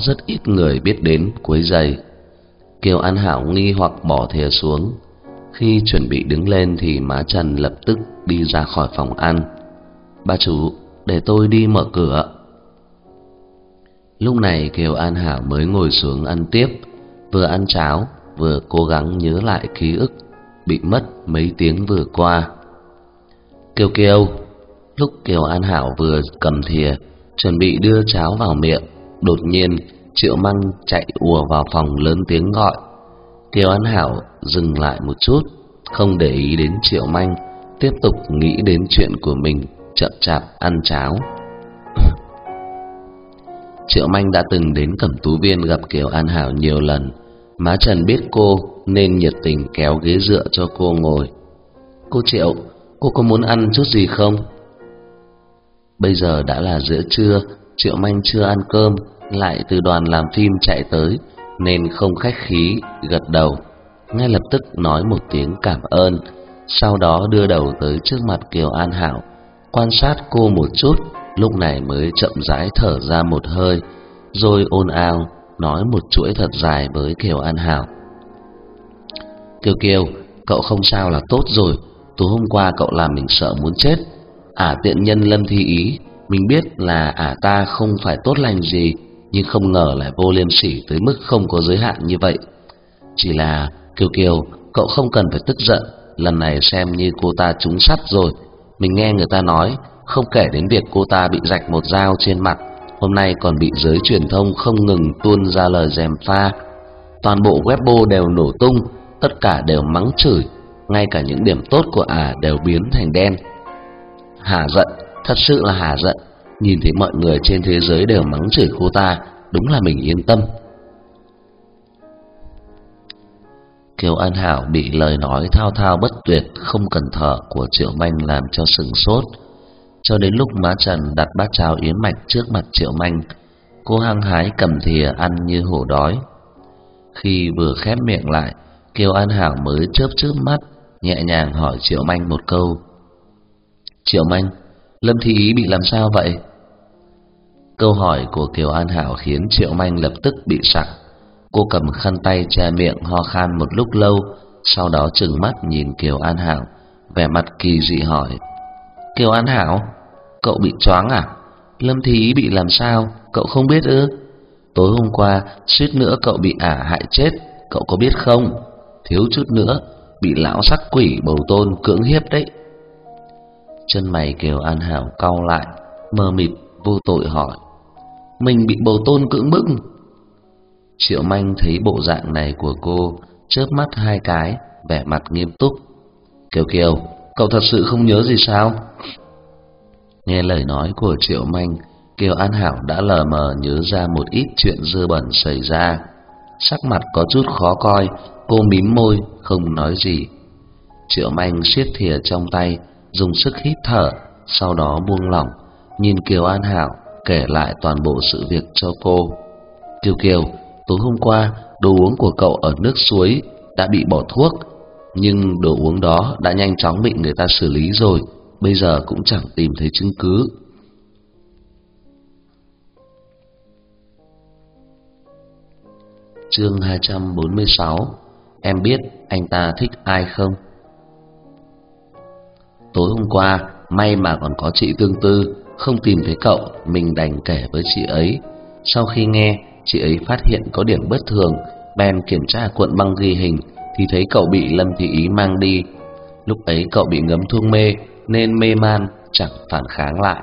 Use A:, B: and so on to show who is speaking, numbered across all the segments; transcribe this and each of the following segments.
A: rất ít người biết đến quấy rầy. Kiều An Hảo nghi hoặc bỏ thìa xuống. Khi chuẩn bị đứng lên thì má Trần lập tức đi ra khỏi phòng ăn. "Bà chủ, để tôi đi mở cửa." Lúc này Kiều An Hảo mới ngồi xuống ăn tiếp, vừa ăn cháo vừa cố gắng nhớ lại ký ức bị mất mấy tiếng vừa qua. "Kiều Kiều." Lúc Kiều An Hảo vừa cầm thìa chuẩn bị đưa cháo vào miệng, đột nhiên Triệu Măng chạy ùa vào phòng lớn tiếng gọi. Kiều An Hảo dừng lại một chút, không để ý đến Triệu Manh, tiếp tục nghĩ đến chuyện của mình, chậm chạp ăn cháo. Triệu Manh đã từng đến Cẩm Tú Viên gặp Kiều An Hảo nhiều lần. Má Trần biết cô nên nhiệt tình kéo ghế dựa cho cô ngồi. "Cô Triệu, cô có muốn ăn chút gì không?" Bây giờ đã là giữa trưa, Triệu Manh chưa ăn cơm, lại từ đoàn làm phim chạy tới nên không khách khí gật đầu, ngay lập tức nói một tiếng cảm ơn, sau đó đưa đầu tới trước mặt Kiều An Hảo, quan sát cô một chút, lúc này mới chậm rãi thở ra một hơi, rồi ồn ào nói một chuỗi thật dài với Kiều An Hảo. "Kiều Kiều, cậu không sao là tốt rồi. Tối hôm qua cậu làm mình sợ muốn chết. Tiện nhân Lâm Thi Ý, mình biết là ta không phải tốt lành gì, nhưng không ngờ lại vô liêm sỉ tới mức không có giới hạn như vậy. Chỉ là Kiều Kiều, cậu không cần phải tức giận, lần này xem như cô ta trúng sắt rồi. Mình nghe người ta nói, không kể đến việc cô ta bị rạch một dao trên mặt, hôm nay còn bị giới truyền thông không ngừng tuôn ra lời gièm pha. Toàn bộ Weibo đều nổ tung, tất cả đều mắng chửi, ngay cả những điểm tốt của đều biến thành đen. Hả giận, thật sự là hả giận. Nhìn thấy mọi người trên thế giới đều mắng chửi cô ta, đúng là mình yên tâm." Kiều An Hảo bị lời nói thao thao bất tuyệt không cần thở của Triệu Manh làm cho sửng sốt. Cho đến lúc má Trần đặt bát cháo yến mạch trước mặt Triệu Manh, cô hăng hái cầm thìa ăn như hổ đói. Khi vừa khép miệng lại, Kiều An Hảo mới chớp chớp mắt, nhẹ nhàng hỏi Triệu Manh một câu. "Triệu Manh, Lâm Thi Ý bị làm sao vậy?" Câu hỏi của Kiều An Hảo khiến Triệu Manh lập tức bị sặc. Cô cầm khăn tay che miệng ho khan một lúc lâu, sau đó trừng mắt nhìn Kiều An Hảo, vẻ mặt kỳ dị hỏi: "Kiều An Hảo, cậu bị choáng à? Lâm Thi Ý bị làm sao, cậu không biết ư? Tối hôm qua suýt nữa cậu bị hại chết, cậu có biết không? Thiếu chút nữa bị lão sắc quỷ Bầu Tôn cưỡng hiếp đấy." Chân mày Kiều An Hảo cau lại, mờ mịt vô tội hỏi: "Mình bị Bầu Tôn cưỡng bức?" Triệu Manh thấy bộ dạng này của cô, chớp mắt hai cái, vẻ mặt nghiêm túc. "Kiều Kiều, cậu thật sự không nhớ gì sao?" Nghe lời nói của Triệu Manh, Kiều An Hảo đã lờ mờ nhớ ra một ít chuyện dơ bẩn xảy ra. Sắc mặt có chút khó coi, cô mím môi không nói gì. Triệu Manh siết thìa trong tay, dùng sức hít thở, sau đó buông lỏng, nhìn Kiều An Hảo kể lại toàn bộ sự việc cho cô. "Kiều Kiều, tối hôm qua đồ uống của cậu ở nước suối đã bị bỏ thuốc, nhưng đồ uống đó đã nhanh chóng bị người ta xử lý rồi, bây giờ cũng chẳng tìm thấy chứng cứ." Chương 246. Em biết anh ta thích ai không? Tối hôm qua may mà còn có chị Tương Tư, không tìm thấy cậu, mình đành kể với chị ấy. Sau khi nghe, chị ấy phát hiện có điểm bất thường, bèn kiểm tra cuộn băng ghi hình thì thấy cậu bị Lâm Thị Ý mang đi. Lúc ấy cậu bị ngấm thuốc mê nên mê man, chẳng phản kháng lại.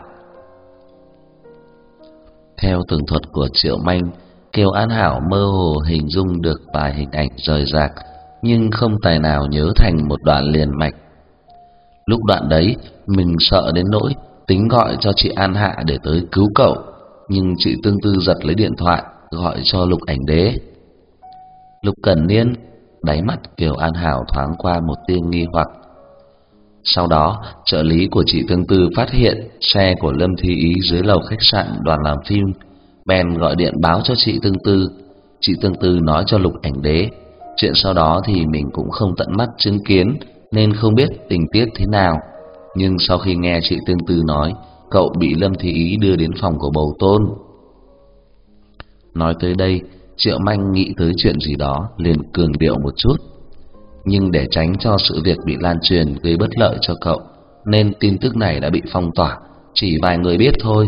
A: Theo tường thuật của Triệu Manh, Kiều An Hảo mơ hồ hình dung được vài hình ảnh rời rạc, nhưng không tài nào nhớ thành một đoạn liền mạch. Lúc đoạn đấy, mình sợ đến nỗi tính gọi cho chị An Hạ để tới cứu cậu, nhưng chị Tương Tư giật lấy điện thoại gọi cho Lục Ảnh Đế. Lục Cẩn Niên, đáy mắt Kiều An Hảo thoáng qua một tia nghi hoặc. Sau đó, trợ lý của chị Tương Tư phát hiện xe của Lâm Thi Ý dưới lầu khách sạn đoàn làm phim, bèn gọi điện báo cho chị Tương Tư. Chị Tương Tư nói cho Lục Ảnh Đế. Chuyện sau đó thì mình cũng không tận mắt chứng kiến nên không biết tình tiết thế nào. Nhưng sau khi nghe chị Tương Tư nói cậu bị Lâm Thi Ý đưa đến phòng của Bầu Tôn, Nói tới đây, Triệu Manh nghĩ tới chuyện gì đó liền cường điệu một chút. Nhưng để tránh cho sự việc bị lan truyền gây bất lợi cho cậu, nên tin tức này đã bị phong tỏa, chỉ vài người biết thôi.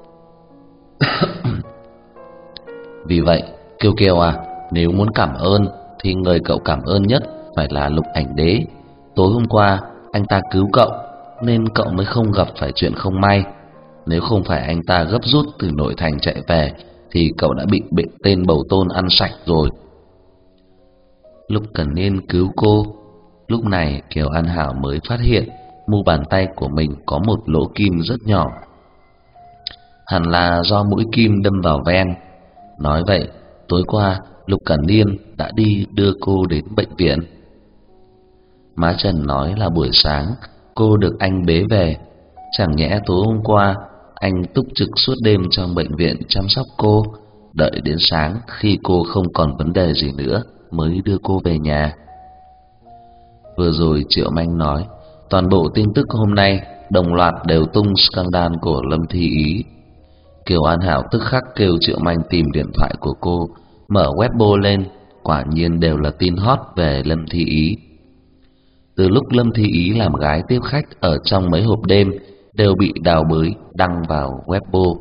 A: Vì vậy, Kiều Kiều à, nếu muốn cảm ơn thì người cậu cảm ơn nhất phải là Lục Ảnh Đế. Tối hôm qua anh ta cứu cậu nên cậu mới không gặp phải chuyện không may. Nếu không phải anh ta gấp rút từ nội thành chạy về thì cậu đã bị tên Bầu Tôn ăn sạch rồi. Lục Cẩn Niên cứu cô. Lúc này Kiều An Hảo mới phát hiện mu bàn tay của mình có một lỗ kim rất nhỏ. Hẳn là do mũi kim đâm vào ven. Nói vậy, tối qua Lục Cẩn Niên đã đi đưa cô đến bệnh viện. Má Trần nói là buổi sáng cô được anh bế về. Chẳng nhẽ tối hôm qua anh túc trực suốt đêm trong bệnh viện chăm sóc cô, đợi đến sáng khi cô không còn vấn đề gì nữa mới đưa cô về nhà. Vừa rồi Triệu Manh nói toàn bộ tin tức hôm nay đồng loạt đều tung scandal của Lâm Thi Ý. Kiều An Hảo tức khắc kêu Triệu Manh tìm điện thoại của cô, mở Weibo lên, quả nhiên đều là tin hot về Lâm Thi Ý. Từ lúc Lâm Thi Ý làm gái tiếp khách ở trong mấy hộp đêm đều bị đào bới đăng vào Weibo.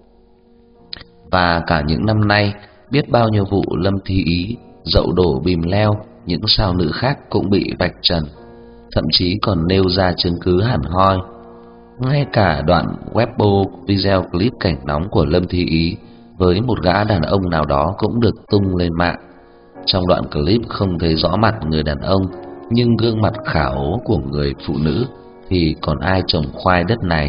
A: Và cả những năm nay, biết bao nhiêu vụ Lâm Thi Ý dậu đổ bìm leo, những sao nữ khác cũng bị vạch trần, thậm chí còn nêu ra chứng cứ hẳn hoi. Ngay cả đoạn Weibo video clip cảnh nóng của Lâm Thi Ý với một gã đàn ông nào đó cũng được tung lên mạng. Trong đoạn clip không thấy rõ mặt người đàn ông, nhưng gương mặt khả ố của người phụ nữ thì còn ai trồng khoai đất này.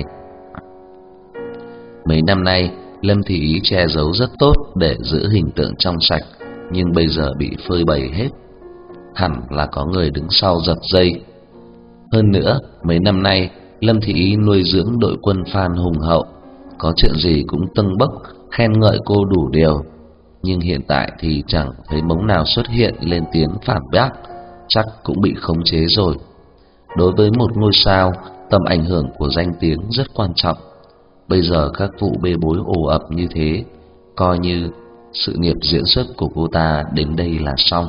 A: Mấy năm nay Lâm Thi Ý che giấu rất tốt để giữ hình tượng trong sạch, nhưng bây giờ bị phơi bày hết. Hẳn là có người đứng sau giật dây. Hơn nữa, mấy năm nay Lâm Thi Ý nuôi dưỡng đội quân fan hùng hậu, có chuyện gì cũng tâng bốc khen ngợi cô đủ điều. Nhưng hiện tại thì chẳng thấy mống nào xuất hiện lên tiếng phản bác, chắc cũng bị khống chế rồi. Đối với một ngôi sao, tầm ảnh hưởng của danh tiếng rất quan trọng. Bây giờ các vụ bê bối ồ ập như thế, coi như sự nghiệp diễn xuất của cô ta đến đây là xong.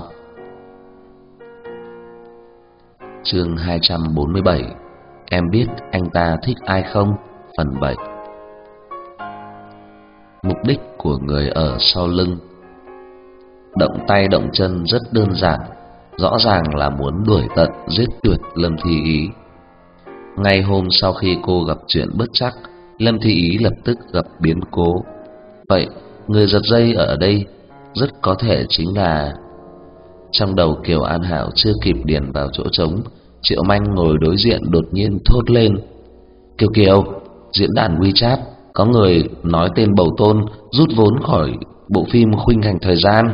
A: Chương 247. Em biết anh ta thích ai không? Phần 7. Mục đích của người ở sau lưng. Động tay động chân rất đơn giản, rõ ràng là muốn đuổi tận giết tuyệt Lâm Thi Ý. Ngay hôm sau khi cô gặp chuyện bất trắc, Lâm Thi Ý lập tức gặp biến cố. Vậy người giật dây ở đây rất có thể chính là... Trong đầu Kiều An Hảo chưa kịp điền vào chỗ trống, Triệu Manh ngồi đối diện đột nhiên thốt lên: Kiều Kiều, diễn đàn WeChat có người nói tên Bầu Tôn rút vốn khỏi bộ phim Khuynh Thành Thời Gian.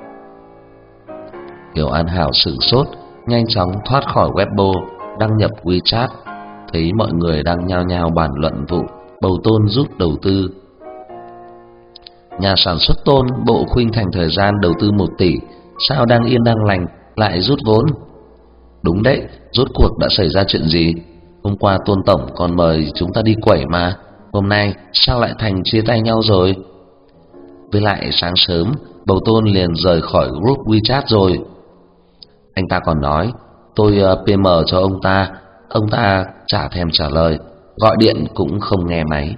A: Kiều An Hảo sửng sốt, nhanh chóng thoát khỏi Weibo, đăng nhập WeChat, thấy mọi người đang nhao nhao bàn luận vụ Bầu Tôn rút đầu tư. Nhà sản xuất Tôn bộ Khuynh Thành Thời Gian đầu tư 1 tỷ, sao đang yên đang lành lại rút vốn? Đúng đấy, rốt cuộc đã xảy ra chuyện gì? Hôm qua Tôn tổng còn mời chúng ta đi quẩy mà, hôm nay sao lại thành chia tay nhau rồi? Với lại sáng sớm Bầu Tôn liền rời khỏi group WeChat rồi. Anh ta còn nói tôi PM cho ông ta chả thèm trả lời, gọi điện cũng không nghe máy.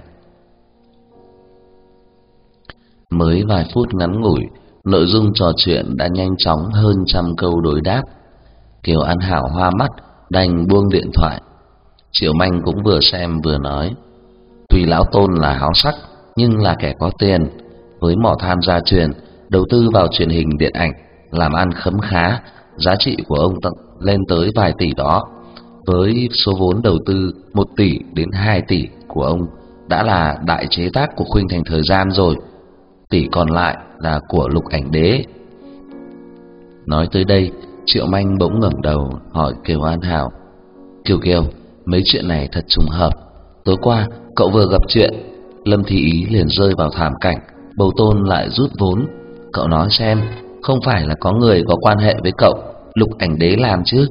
A: Mới vài phút ngắn ngủi, nội dung trò chuyện đã nhanh chóng hơn 100 câu đối đáp. Kiều An Hảo hoa mắt, đành buông điện thoại. Triệu Manh cũng vừa xem vừa nói: Tuy lão Tôn là háo sắc, nhưng là kẻ có tiền, với mỏ than gia truyền, đầu tư vào truyền hình điện ảnh, làm ăn khấm khá, giá trị của ông lên tới vài tỷ đó. Với số vốn đầu tư 1 tỷ đến 2 tỷ của ông đã là đại chế tác của Khuynh Thành Thời Gian rồi, tỷ còn lại là của Lục Ảnh Đế. Nói tới đây, Triệu Manh bỗng ngẩng đầu hỏi Kiều An Hảo: Kiều Kiều, mấy chuyện này thật trùng hợp. Tối qua cậu vừa gặp chuyện Lâm Thi Ý liền rơi vào thảm cảnh Bầu Tôn lại rút vốn. Cậu nói xem, không phải là có người có quan hệ với cậu Lục Ảnh Đế làm chứ?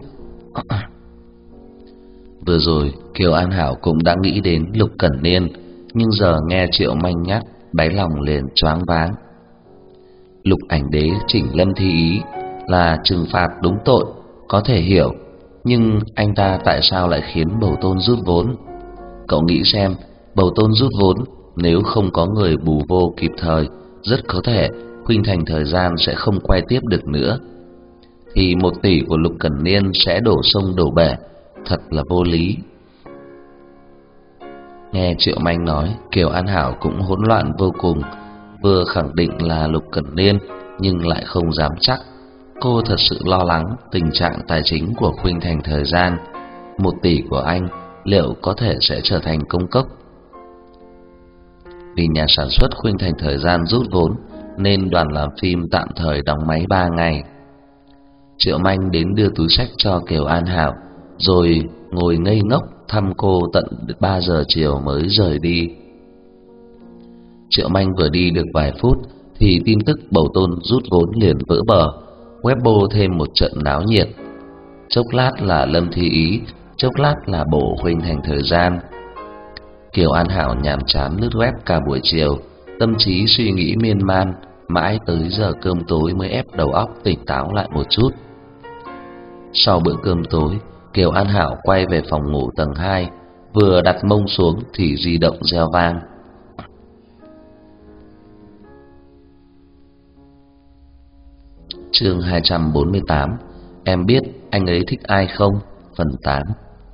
A: Vừa rồi Kiều An Hảo cũng đã nghĩ đến Lục Cẩn Niên, nhưng giờ nghe Triệu Manh nhắc, đáy lòng liền choáng váng. Lục Ảnh Đế chỉnh Lâm Thi Ý là trừng phạt đúng tội, có thể hiểu, nhưng anh ta tại sao lại khiến Bầu Tôn rút vốn? Cậu nghĩ xem, Bầu Tôn rút vốn, nếu không có người bù vô kịp thời, rất có thể Khuynh Thành Thời Gian sẽ không quay tiếp được nữa, thì 1 tỷ của Lục Cẩn Niên sẽ đổ sông đổ bể, thật là vô lý. Nghe Triệu Manh nói, Kiều An Hảo cũng hỗn loạn vô cùng, vừa khẳng định là Lục Cẩn Niên nhưng lại không dám chắc. Cô thật sự lo lắng tình trạng tài chính của Khuynh Thành Thời Gian. 1 tỷ của anh liệu có thể sẽ trở thành công cốc? Vì nhà sản xuất Khuynh Thành Thời Gian rút vốn nên đoàn làm phim tạm thời đóng máy 3 ngày. Triệu Manh đến đưa túi xách cho Kiều An Hảo, rồi ngồi ngây ngốc thăm cô tận 3 giờ chiều mới rời đi. Triệu Manh vừa đi được vài phút thì tin tức Bầu Tôn rút vốn liền vỡ bờ, Weibo thêm một trận náo nhiệt. Chốc lát là Lâm Thi Ý, chốc lát là bộ Khuynh Thành Thời Gian. Kiều An Hảo nhàm chán lướt web cả buổi chiều, tâm trí suy nghĩ miên man, mãi tới giờ cơm tối mới ép đầu óc tỉnh táo lại một chút. Sau bữa cơm tối, Kiều An Hảo quay về phòng ngủ tầng 2, vừa đặt mông xuống thì di động reo vang. Chương 248. Em biết anh ấy thích ai không? Phần 8.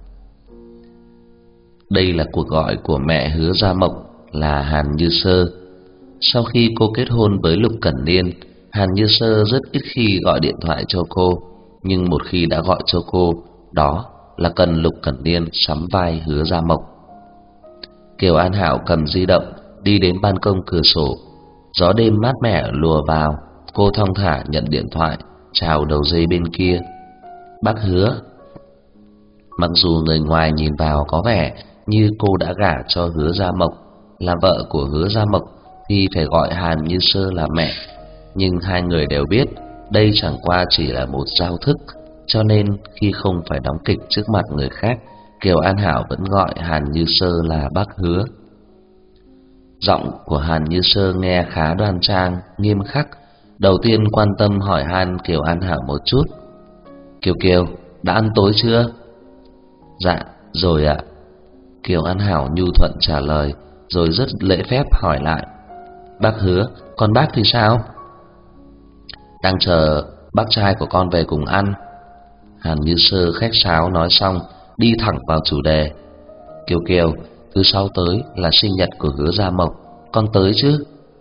A: Đây là cuộc gọi của mẹ Hứa Gia Mộc, là Hàn Như Sơ. Sau khi cô kết hôn với Lục Cẩn Niên, Hàn Như Sơ rất ít khi gọi điện thoại cho cô, nhưng một khi đã gọi cho cô, đó là cần Lục Cẩn Niên sắm vai Hứa Gia Mộc. Kiều An Hảo cầm di động đi đến ban công cửa sổ, gió đêm mát mẻ lùa vào. Cô thong thả nhận điện thoại, chào đầu dây bên kia. Bác Hứa. Mặc dù người ngoài nhìn vào có vẻ như cô đã gả cho Hứa Gia Mộc, là vợ của Hứa Gia Mộc thì phải gọi Hàn Như Sơ là mẹ, nhưng hai người đều biết đây chẳng qua chỉ là một giao thức, cho nên khi không phải đóng kịch trước mặt người khác, Kiều An Hảo vẫn gọi Hàn Như Sơ là bác Hứa. Giọng của Hàn Như Sơ nghe khá đoan trang, nghiêm khắc. Đầu tiên quan tâm hỏi han Kiều An Hảo một chút. Kiều Kiều, đã ăn tối chưa? Dạ, rồi ạ. Kiều An Hảo nhu thuận trả lời, rồi rất lễ phép hỏi lại. Bác Hứa, còn bác thì sao? Đang chờ bác trai của con về cùng ăn. Hàn Như Sơ khách sáo nói xong, đi thẳng vào chủ đề. Kiều Kiều, thứ 6 tới là sinh nhật của Hứa Gia Mộc, con tới chứ?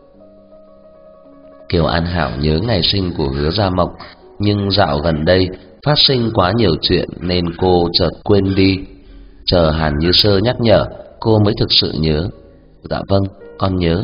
A: Kiều An Hảo nhớ ngày sinh của Hứa Gia Mộc, nhưng dạo gần đây phát sinh quá nhiều chuyện nên cô chợt quên đi. Chờ Hàn Như Sơ nhắc nhở, cô mới thực sự nhớ. Dạ vâng, con nhớ.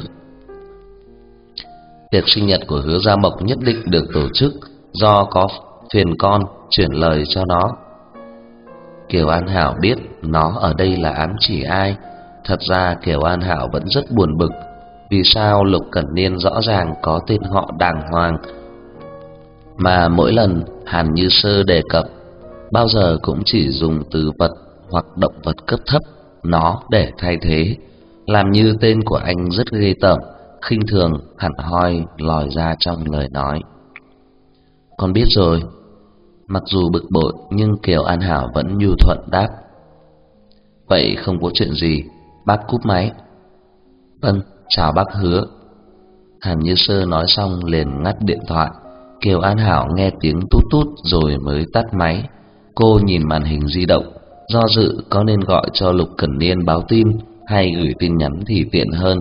A: Tiệc sinh nhật của Hứa Gia Mộc nhất định được tổ chức, do có phiền con chuyển lời cho nó. Kiều An Hảo biết nó ở đây là ám chỉ ai. Thật ra Kiều An Hảo vẫn rất buồn bực. Vì sao Lục Cẩn Niên rõ ràng có tên họ đàng hoàng, mà mỗi lần Hàn Như Sơ đề cập bao giờ cũng chỉ dùng từ vật hoặc động vật cấp thấp nó để thay thế, làm như tên của anh rất ghê tởm, khinh thường hẳn hoi lòi ra trong lời nói. Con biết rồi. Mặc dù bực bội nhưng Kiều An Hảo vẫn nhu thuận đáp. Vậy không có chuyện gì, bác cúp máy. Vâng, chào bác Hứa. Hàn Như Sơ nói xong liền ngắt điện thoại. Kiều An Hảo nghe tiếng tút tút rồi mới tắt máy. Cô nhìn màn hình di động, do dự có nên gọi cho Lục Cẩn Niên báo tin hay gửi tin nhắn thì tiện hơn.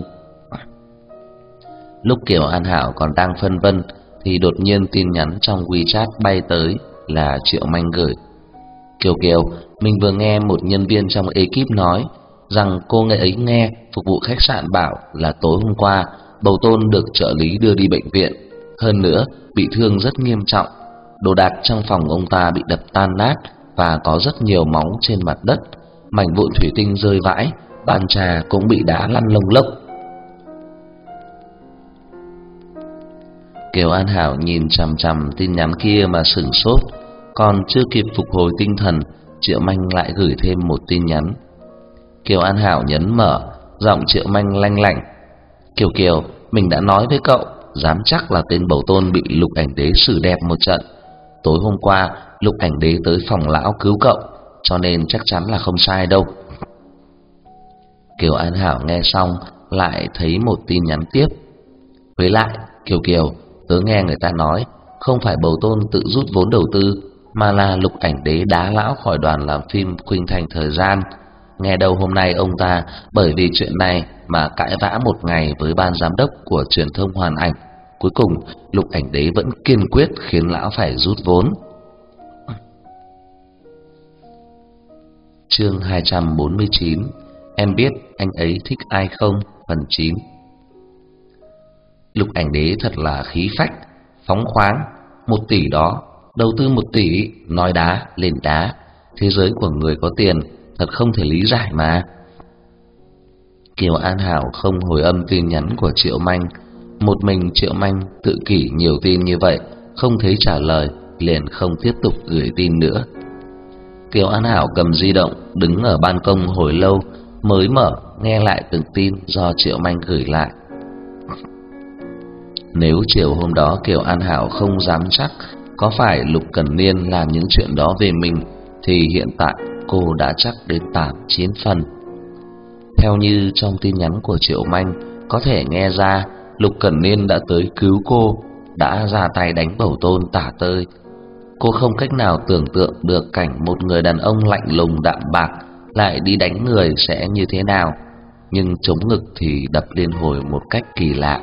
A: Lúc Kiều An Hảo còn đang phân vân thì đột nhiên tin nhắn trong WeChat bay tới, là Triệu Manh gửi. Kiều Kiều, mình vừa nghe một nhân viên trong ekip nói rằng cô nghe ấy nghe phục vụ khách sạn bảo là tối hôm qua Bầu Tôn được trợ lý đưa đi bệnh viện, hơn nữa bị thương rất nghiêm trọng. Đồ đạc trong phòng ông ta bị đập tan nát và có rất nhiều máu trên mặt đất, mảnh vụn thủy tinh rơi vãi, bàn trà cũng bị đá lăn lông lốc. Kiều An Hảo nhìn chằm chằm tin nhắn kia mà sửng sốt, còn chưa kịp phục hồi tinh thần, Triệu Manh lại gửi thêm một tin nhắn. Kiều An Hảo nhấn mở, giọng Triệu Manh lanh lảnh. Kiều Kiều, mình đã nói với cậu, dám chắc là tên Bầu Tôn bị Lục Ảnh Đế xử đẹp một trận. Tối hôm qua Lục Ảnh Đế tới phòng lão cứu cậu, cho nên chắc chắn là không sai đâu. Kiều An Hảo nghe xong lại thấy một tin nhắn tiếp. Với lại Kiều Kiều, tớ nghe người ta nói không phải Bầu Tôn tự rút vốn đầu tư, mà là Lục Ảnh Đế đá lão khỏi đoàn làm phim Khuynh Thành Thời Gian. Nghe đâu hôm nay ông ta bởi vì chuyện này mà cãi vã một ngày với ban giám đốc của truyền thông Hoàn Ảnh. Cuối cùng Lục Ảnh Đế vẫn kiên quyết khiến lão phải rút vốn. Chương 249. Em biết anh ấy thích ai không? Phần 9. Lục Ảnh Đế thật là khí phách, phóng khoáng. 1 tỷ đó, đầu tư 1 tỷ, nói đá lên đá. Thế giới của người có tiền thật không thể lý giải mà. Kiều An Hảo không hồi âm tin nhắn của Triệu Manh. Một mình Triệu Manh tự kỷ nhiều tin như vậy, không thấy trả lời, liền không tiếp tục gửi tin nữa. Kiều An Hảo cầm di động đứng ở ban công hồi lâu mới mở nghe lại từng tin do Triệu Manh gửi lại. Nếu chiều hôm đó Kiều An Hảo không dám chắc có phải Lục Cẩn Niên làm những chuyện đó về mình, thì hiện tại cô đã chắc đến 8-9 phần. Theo như trong tin nhắn của Triệu Manh có thể nghe ra, Lục Cẩn Niên đã tới cứu cô, đã ra tay đánh Bầu Tôn tả tơi. Cô không cách nào tưởng tượng được cảnh một người đàn ông lạnh lùng đạm bạc lại đi đánh người sẽ như thế nào, nhưng chống ngực thì đập liên hồi một cách kỳ lạ.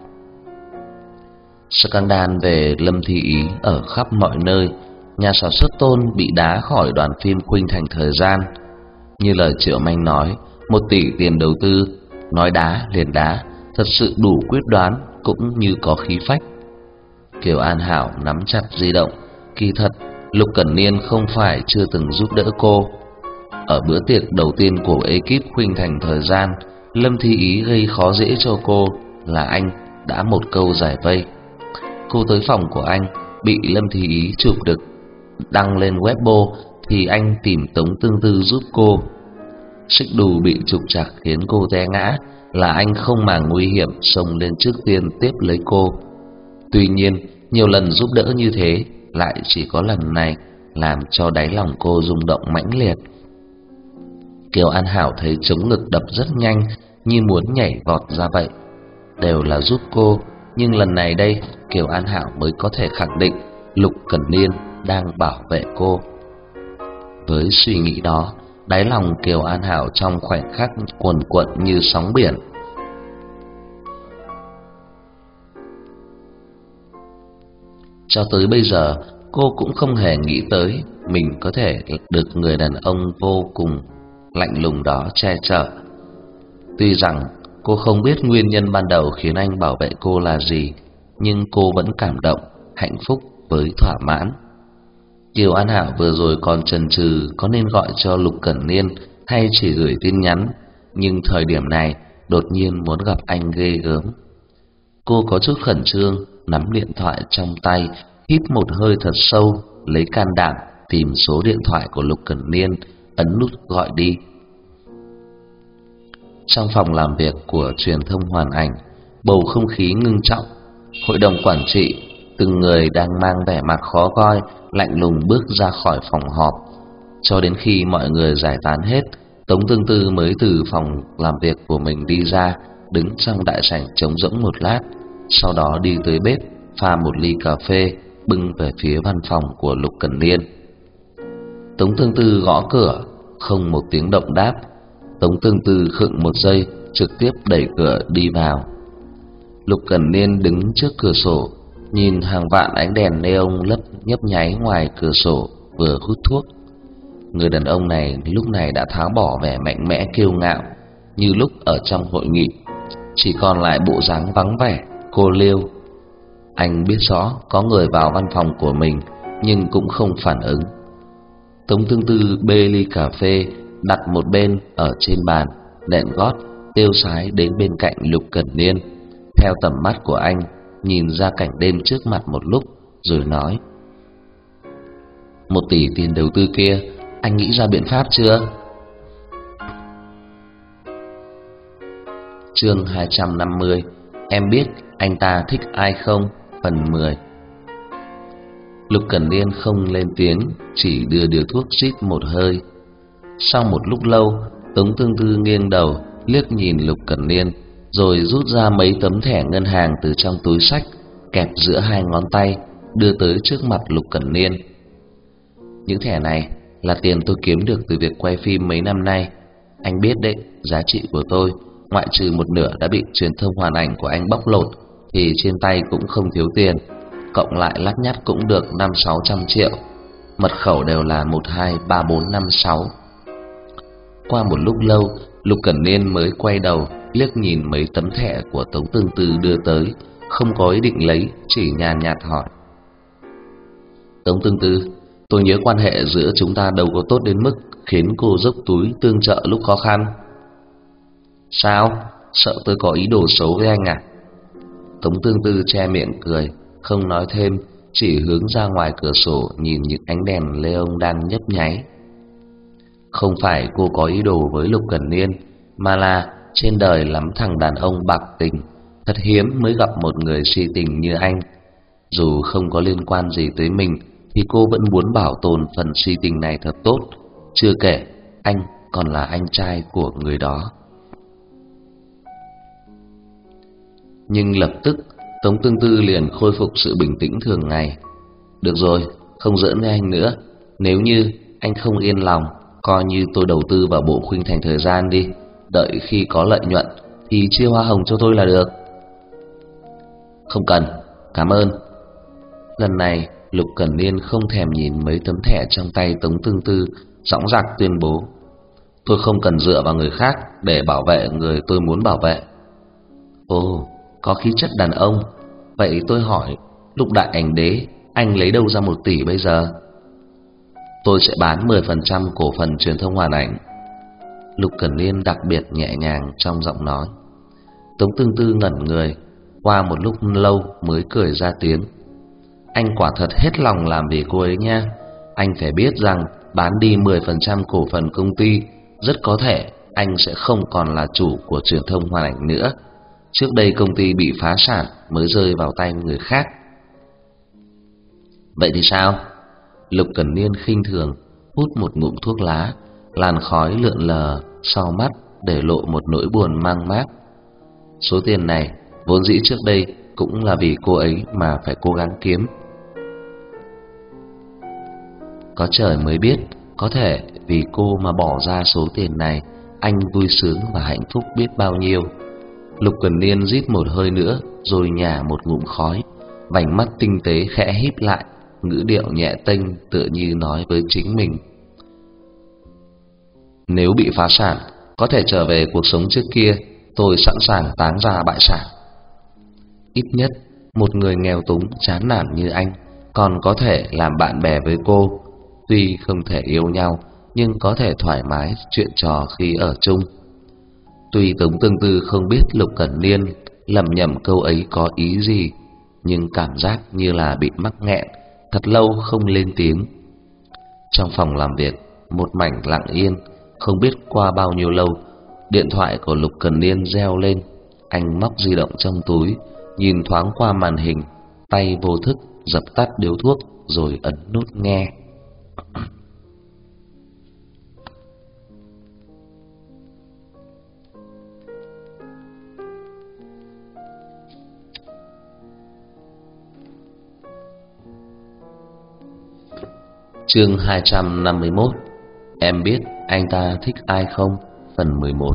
A: Scandal về Lâm Thi Ý ở khắp mọi nơi, nhà sản xuất Tôn bị đá khỏi đoàn phim Khuynh Thành Thời Gian. Như lời Triệu Manh nói, 1 tỷ tiền đầu tư, nói đá liền đá, thật sự đủ quyết đoán cũng như có khí phách. Kiều An Hảo nắm chặt di động. Kỳ thật Lục Cẩn Niên không phải chưa từng giúp đỡ cô. Ở bữa tiệc đầu tiên của ekip Khuynh Thành Thời Gian, Lâm Thi Ý gây khó dễ cho cô là anh đã một câu giải vây. Cô tới phòng của anh bị Lâm Thi Ý chụp được đăng lên Weibo thì anh tìm Tống Tương Tư giúp cô. Xích đù bị trục trặc khiến cô té ngã là anh không màng nguy hiểm xông lên trước tiên tiếp lấy cô. Tuy nhiên nhiều lần giúp đỡ như thế, lại chỉ có lần này làm cho đáy lòng cô rung động mãnh liệt. Kiều An Hảo thấy trống ngực đập rất nhanh, như muốn nhảy vọt ra vậy. Đều là giúp cô, nhưng lần này đây Kiều An Hảo mới có thể khẳng định Lục Cẩn Niên đang bảo vệ cô. Với suy nghĩ đó, đáy lòng Kiều An Hảo trong khoảnh khắc cuồn cuộn như sóng biển. Cho tới bây giờ cô cũng không hề nghĩ tới mình có thể được người đàn ông vô cùng lạnh lùng đó che chở. Tuy rằng cô không biết nguyên nhân ban đầu khiến anh bảo vệ cô là gì, nhưng cô vẫn cảm động, hạnh phúc với thỏa mãn. Kiều An Hảo vừa rồi còn chần chừ có nên gọi cho Lục Cẩn Niên hay chỉ gửi tin nhắn, nhưng thời điểm này đột nhiên muốn gặp anh ghê gớm. Cô có chút khẩn trương, nắm điện thoại trong tay, hít một hơi thật sâu, lấy can đảm tìm số điện thoại của Lục Cẩn Niên, ấn nút gọi đi. Trong phòng làm việc của truyền thông Hoàn Ảnh, bầu không khí ngưng trọng. Hội đồng quản trị, từng người đang mang vẻ mặt khó coi, lạnh lùng bước ra khỏi phòng họp. Cho đến khi mọi người giải tán hết, Tống Tương Tư mới từ phòng làm việc của mình đi ra, đứng trong đại sảnh trống rỗng một lát, sau đó đi tới bếp pha một ly cà phê, bưng về phía văn phòng của Lục Cẩn Niên. Tống Tương Tư gõ cửa, không một tiếng động đáp. Tống Tương Tư khựng một giây, trực tiếp đẩy cửa đi vào. Lục Cẩn Niên đứng trước cửa sổ, nhìn hàng vạn ánh đèn neon lấp nhấp nháy ngoài cửa sổ, vừa hút thuốc. Người đàn ông này lúc này đã tháo bỏ vẻ mạnh mẽ kiêu ngạo như lúc ở trong hội nghị, chỉ còn lại bộ dáng vắng vẻ, cô liêu. Anh biết rõ có người vào văn phòng của mình, nhưng cũng không phản ứng. Tống Tương Tư bê ly cà phê đặt một bên ở trên bàn, nện gót tiêu sái đến bên cạnh Lục Cẩn Niên, theo tầm mắt của anh nhìn ra cảnh đêm trước mặt một lúc, rồi nói: 1 tỷ tiền đầu tư kia, anh nghĩ ra biện pháp chưa? Chương 250. Em biết anh ta thích ai không? Phần 10. Lục Cẩn Niên không lên tiếng, chỉ đưa điếu thuốc rít một hơi. Sau một lúc lâu, Tống Tương Tư nghiêng đầu liếc nhìn Lục Cẩn Niên, rồi rút ra mấy tấm thẻ ngân hàng từ trong túi xách, kẹp giữa hai ngón tay, đưa tới trước mặt Lục Cẩn Niên. Những thẻ này là tiền tôi kiếm được từ việc quay phim mấy năm nay. Anh biết đấy, giá trị của tôi, ngoại trừ một nửa đã bị truyền thông hoàn ảnh của anh bóc lột, thì trên tay cũng không thiếu tiền. Cộng lại lắt nhắt cũng được 500-600 triệu. Mật khẩu đều là 123456. Qua một lúc lâu, Lục Cẩn Niên mới quay đầu liếc nhìn mấy tấm thẻ của Tống Tương Tư đưa tới, không có ý định lấy, chỉ nhàn nhạt hỏi: Tống Tương Tư, tôi nhớ quan hệ giữa chúng ta đâu có tốt đến mức khiến cô dốc túi tương trợ lúc khó khăn. Sao? Sợ tôi có ý đồ xấu với anh à? Tống Tương Tư che miệng cười, không nói thêm, chỉ hướng ra ngoài cửa sổ nhìn những ánh đèn neon đang nhấp nháy. Không phải cô có ý đồ với Lục Cẩn Niên, mà là trên đời lắm thằng đàn ông bạc tình, thật hiếm mới gặp một người si tình như anh. Dù không có liên quan gì tới mình, thì cô vẫn muốn bảo tồn phần si tình này thật tốt. Chưa kể, anh còn là anh trai của người đó. Nhưng lập tức, Tống Tương Tư liền khôi phục sự bình tĩnh thường ngày. Được rồi, không giỡn với anh nữa. Nếu như anh không yên lòng, coi như tôi đầu tư vào bộ khuynh thành thời gian đi. Đợi khi có lợi nhuận thì chia hoa hồng cho tôi là được. Không cần, cảm ơn. Lần này Lục Cẩn Niên không thèm nhìn mấy tấm thẻ trong tay Tống Tương Tư, dõng dạc tuyên bố: Tôi không cần dựa vào người khác để bảo vệ người tôi muốn bảo vệ. Ồ, có khí chất đàn ông. Vậy tôi hỏi, lúc đại ảnh đế, anh lấy đâu ra 1 tỷ bây giờ? Tôi sẽ bán 10% cổ phần truyền thông hoàn ảnh. Lục Cẩn Niên đặc biệt nhẹ nhàng trong giọng nói. Tống Tương Tư ngẩn người, qua một lúc lâu mới cười ra tiếng. Anh quả thật hết lòng làm vì cô ấy nha. Anh phải biết rằng bán đi 10% cổ phần công ty, rất có thể anh sẽ không còn là chủ của truyền thông hoàn ảnh nữa. Trước đây công ty bị phá sản mới rơi vào tay người khác. Vậy thì sao? Lục Cẩn Niên khinh thường hút một ngụm thuốc lá, làn khói lượn lờ sau mắt để lộ một nỗi buồn mang mát. Số tiền này vốn dĩ trước đây cũng là vì cô ấy mà phải cố gắng kiếm. Có trời mới biết, có thể vì cô mà bỏ ra số tiền này, anh vui sướng và hạnh phúc biết bao nhiêu. Lục Cẩn Niên rít một hơi nữa rồi nhả một ngụm khói, vành mắt tinh tế khẽ híp lại, ngữ điệu nhẹ tênh tựa như nói với chính mình: Nếu bị phá sản, có thể trở về cuộc sống trước kia, tôi sẵn sàng táng ra bại sản. Ít nhất một người nghèo túng chán nản như anh còn có thể làm bạn bè với cô. Tuy không thể yêu nhau, nhưng có thể thoải mái chuyện trò khi ở chung. Tuy Tống Tương Tư không biết Lục Cẩn Niên lẩm nhẩm câu ấy có ý gì, nhưng cảm giác như là bị mắc nghẹn, thật lâu không lên tiếng. Trong phòng làm việc một mảnh lặng yên, không biết qua bao nhiêu lâu, điện thoại của Lục Cẩn Niên reo lên. Anh móc di động trong túi, nhìn thoáng qua màn hình, tay vô thức dập tắt điếu thuốc rồi ấn nút nghe. Chương 251. Em biết anh ta thích ai không? Phần 11.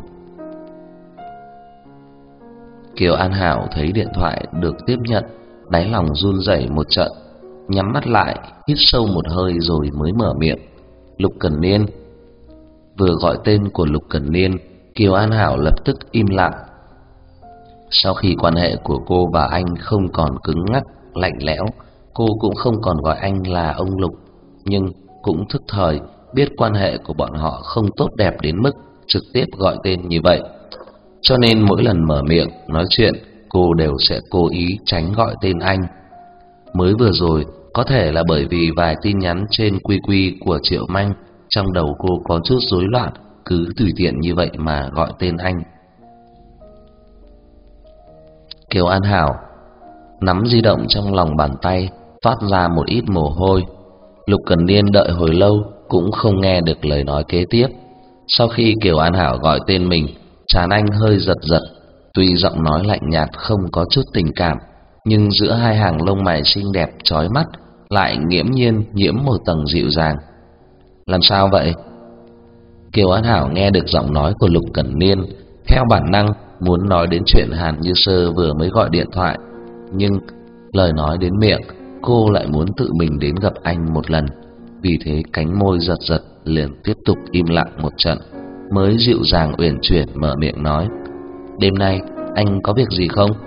A: Kiều An Hảo thấy điện thoại được tiếp nhận, đáy lòng run rẩy một trận, nhắm mắt lại, hít sâu một hơi rồi mới mở miệng. Lục Cẩn Niên. Vừa gọi tên của Lục Cẩn Niên, Kiều An Hảo lập tức im lặng. Sau khi quan hệ của cô và anh không còn cứng ngắc, lạnh lẽo, cô cũng không còn gọi anh là ông Lục, nhưng cũng thức thời biết quan hệ của bọn họ không tốt đẹp đến mức trực tiếp gọi tên như vậy. Cho nên mỗi lần mở miệng nói chuyện, cô đều sẽ cố ý tránh gọi tên anh. Mới vừa rồi, có thể là bởi vì vài tin nhắn trên QQ của Triệu Manh, trong đầu cô có chút rối loạn, cứ tùy tiện như vậy mà gọi tên anh. Kiều An Hảo nắm di động trong lòng bàn tay, toát ra một ít mồ hôi. Lục Cẩn Niên đợi hồi lâu cũng không nghe được lời nói kế tiếp. Sau khi Kiều An Hảo gọi tên mình, trán anh hơi giật giật. Tuy giọng nói lạnh nhạt không có chút tình cảm, nhưng giữa hai hàng lông mày xinh đẹp chói mắt lại nghiễm nhiên nhiễm một tầng dịu dàng. Làm sao vậy? Kiều An Hảo nghe được giọng nói của Lục Cẩn Niên, theo bản năng muốn nói đến chuyện Hàn Như Sơ vừa mới gọi điện thoại, nhưng lời nói đến miệng, cô lại muốn tự mình đến gặp anh một lần. Vì thế cánh môi giật giật, liền tiếp tục im lặng một trận, mới dịu dàng uyển chuyển mở miệng nói: "Đêm nay anh có việc gì không?"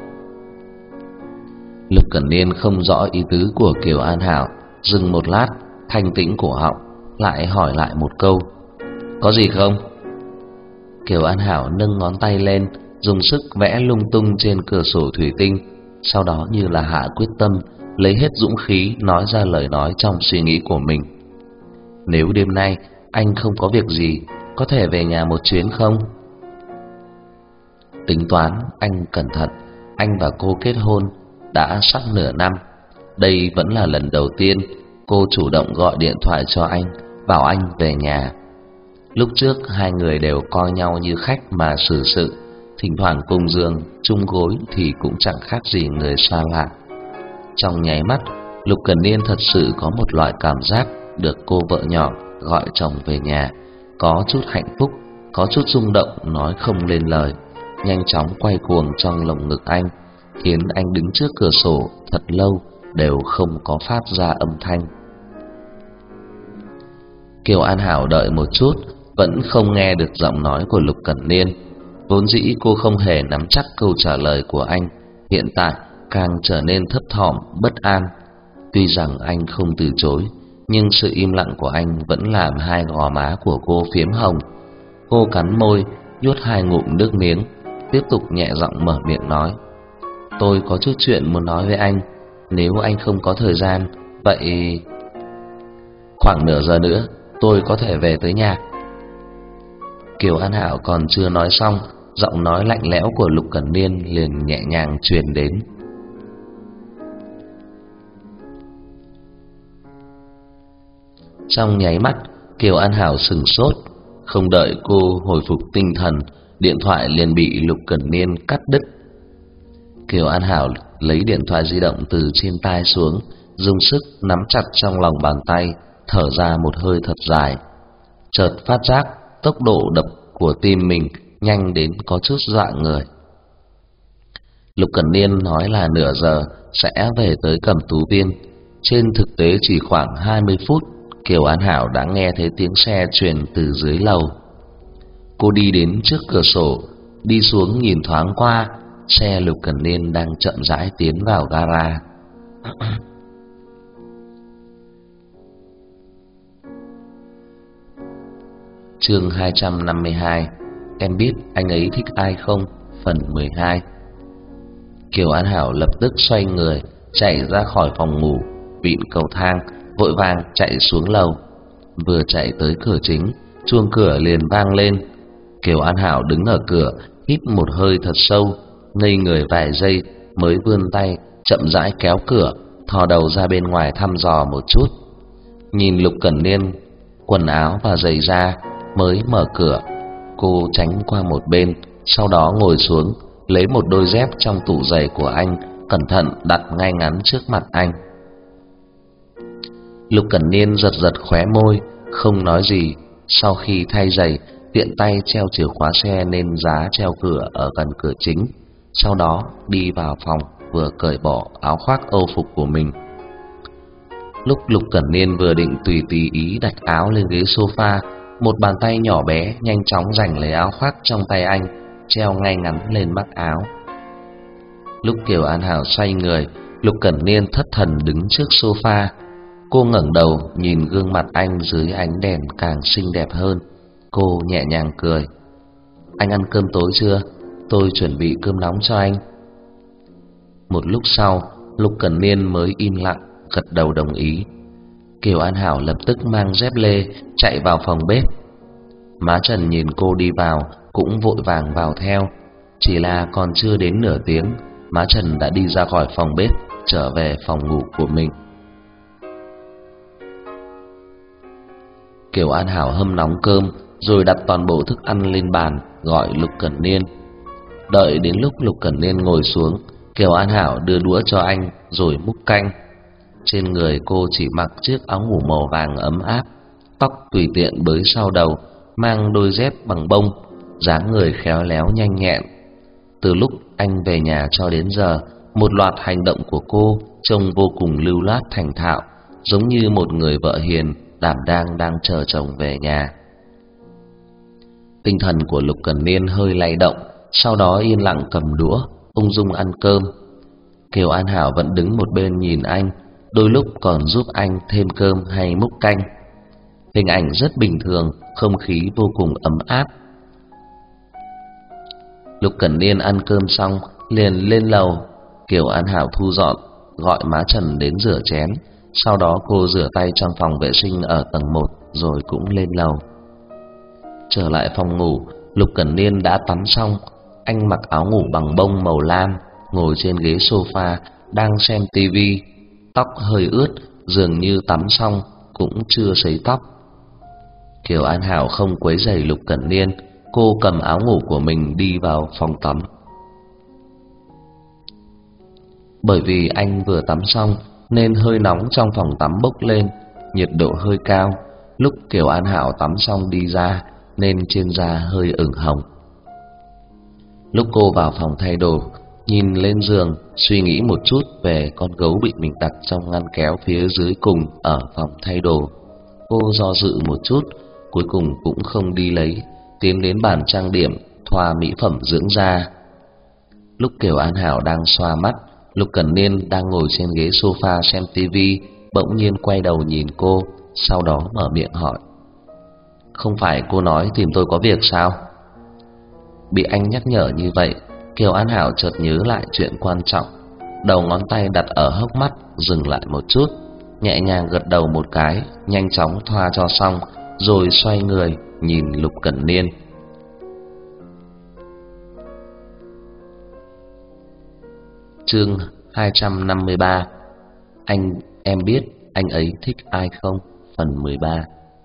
A: Lục Cẩn Niên không rõ ý tứ của Kiều An Hảo, dừng một lát, thanh tĩnh cổ họng, lại hỏi lại một câu: "Có gì không?" Kiều An Hảo nâng ngón tay lên, dùng sức vẽ lung tung trên cửa sổ thủy tinh, sau đó như là hạ quyết tâm, lấy hết dũng khí nói ra lời nói trong suy nghĩ của mình. "Nếu đêm nay anh không có việc gì, có thể về nhà một chuyến không?" Tính toán anh cẩn thận, anh và cô kết hôn đã sắp nửa năm. Đây vẫn là lần đầu tiên cô chủ động gọi điện thoại cho anh, bảo anh về nhà. Lúc trước hai người đều coi nhau như khách mà xử sự, thỉnh thoảng cùng giường, chung gối thì cũng chẳng khác gì người xa lạ. Trong nháy mắt, Lục Cẩn Niên thật sự có một loại cảm giác được cô vợ nhỏ gọi chồng về nhà, có chút hạnh phúc, có chút rung động nói không lên lời, nhanh chóng quay cuồng trong lồng ngực anh, khiến anh đứng trước cửa sổ thật lâu đều không có phát ra âm thanh. Kiều An Hảo đợi một chút, vẫn không nghe được giọng nói của Lục Cẩn Niên. Vốn dĩ cô không hề nắm chắc câu trả lời của anh, hiện tại càng trở nên thấp thỏm, bất an. Tuy rằng anh không từ chối, nhưng sự im lặng của anh vẫn làm hai gò má của cô phiếm hồng. Cô cắn môi, nuốt hai ngụm nước miếng, tiếp tục nhẹ giọng mở miệng nói: "Tôi có chút chuyện muốn nói với anh, nếu anh không có thời gian, vậy khoảng nửa giờ nữa tôi có thể về tới nhà." Kiều An Hảo còn chưa nói xong, giọng nói lạnh lẽo của Lục Cẩn Niên liền nhẹ nhàng truyền đến. Trong nháy mắt, Kiều An Hảo sửng sốt, không đợi cô hồi phục tinh thần, điện thoại liền bị Lục Cẩn Niên cắt đứt. Kiều An Hảo lấy điện thoại di động từ trên tai xuống, dùng sức nắm chặt trong lòng bàn tay, thở ra một hơi thật dài. Chợt phát giác tốc độ đập của tim mình nhanh đến có chút dọa người. Lục Cẩn Niên nói là nửa giờ sẽ về tới Cẩm Tú Viên. Trên thực tế chỉ khoảng 20 phút, Kiều An Hảo đã nghe thấy tiếng xe truyền từ dưới lầu. Cô đi đến trước cửa sổ, đi xuống nhìn thoáng qua, xe Lục Cẩn Niên đang chậm rãi tiến vào gara. Chương 252: Em biết anh ấy thích ai không? Phần 12. Kiều An Hảo lập tức xoay người, chạy ra khỏi phòng ngủ, vịn cầu thang, vội vàng chạy xuống lầu. Vừa chạy tới cửa chính, chuông cửa liền vang lên. Kiều An Hảo đứng ở cửa, hít một hơi thật sâu, ngây người vài giây mới vươn tay chậm rãi kéo cửa, thò đầu ra bên ngoài thăm dò một chút. Nhìn Lục Cẩn Niên quần áo và giày da, mới mở cửa. Cô tránh qua một bên, sau đó ngồi xuống, lấy một đôi dép trong tủ giày của anh, cẩn thận đặt ngay ngắn trước mặt anh. Lục Cẩn Niên giật giật khóe môi, không nói gì. Sau khi thay giày, tiện tay treo chìa khóa xe lên giá treo cửa ở gần cửa chính, sau đó đi vào phòng, vừa cởi bỏ áo khoác âu phục của mình. Lúc Lục Cẩn Niên vừa định tùy ý đặt áo lên ghế sofa, một bàn tay nhỏ bé nhanh chóng giành lấy áo khoác trong tay anh, treo ngay ngắn lên mắt áo. Lúc Kiều An Hảo xoay người, Lục Cẩn Niên thất thần đứng trước sofa. Cô ngẩng đầu nhìn gương mặt anh dưới ánh đèn càng xinh đẹp hơn. Cô nhẹ nhàng cười: "Anh ăn cơm tối chưa? Tôi chuẩn bị cơm nóng cho anh." Một lúc sau, Lục Cẩn Niên mới im lặng gật đầu đồng ý. Kiều An Hảo lập tức mang dép lê chạy vào phòng bếp. Má Trần nhìn cô đi vào cũng vội vàng vào theo. Chỉ là còn chưa đến nửa tiếng, Má Trần đã đi ra khỏi phòng bếp, trở về phòng ngủ của mình. Kiều An Hảo hâm nóng cơm rồi đặt toàn bộ thức ăn lên bàn, gọi Lục Cẩn Niên. Đợi đến lúc Lục Cẩn Niên ngồi xuống, Kiều An Hảo đưa đũa cho anh rồi múc canh. Trên người cô chỉ mặc chiếc áo ngủ màu vàng ấm áp, tóc tùy tiện bới sau đầu, mang đôi dép bằng bông, dáng người khéo léo nhanh nhẹn. Từ lúc anh về nhà cho đến giờ, một loạt hành động của cô trông vô cùng lưu loát thành thạo, giống như một người vợ hiền đảm đang chờ chồng về nhà. Tinh thần của Lục Cẩn Niên hơi lay động, sau đó yên lặng cầm đũa, ung dung ăn cơm. Kiều An Hảo vẫn đứng một bên nhìn anh, đôi lúc còn giúp anh thêm cơm hay múc canh. Hình ảnh rất bình thường, không khí vô cùng ấm áp. Lục Cẩn Niên ăn cơm xong liền lên lầu. Kiều An Hảo thu dọn, gọi má Trần đến rửa chén. Sau đó cô rửa tay trong phòng vệ sinh ở tầng 1 rồi cũng lên lầu. Trở lại phòng ngủ, Lục Cẩn Niên đã tắm xong. Anh mặc áo ngủ bằng bông màu lam, ngồi trên ghế sofa đang xem tivi, tóc hơi ướt, dường như tắm xong cũng chưa sấy tóc. Kiều An Hảo không quấy rầy Lục Cẩn Niên, cô cầm áo ngủ của mình đi vào phòng tắm. Bởi vì anh vừa tắm xong nên hơi nóng trong phòng tắm bốc lên, nhiệt độ hơi cao. Lúc Kiều An Hảo tắm xong đi ra nên trên da hơi ửng hồng. Lúc cô vào phòng thay đồ, nhìn lên giường, suy nghĩ một chút về con gấu bị mình đặt trong ngăn kéo phía dưới cùng ở phòng thay đồ. Cô do dự một chút, cuối cùng cũng không đi lấy, tiến đến bàn trang điểm, thoa mỹ phẩm dưỡng da. Lúc Kiều An Hảo đang xoa mắt, Lục Cẩn Niên đang ngồi trên ghế sofa xem tivi, bỗng nhiên quay đầu nhìn cô, sau đó mở miệng hỏi: "Không phải cô nói tìm tôi có việc sao?" Bị anh nhắc nhở như vậy, Kiều An Hảo chợt nhớ lại chuyện quan trọng, đầu ngón tay đặt ở hốc mắt, dừng lại một chút, nhẹ nhàng gật đầu một cái, nhanh chóng thoa cho xong, rồi xoay người nhìn Lục Cẩn Niên. Chương 253. Em biết anh ấy thích ai không? Phần 13.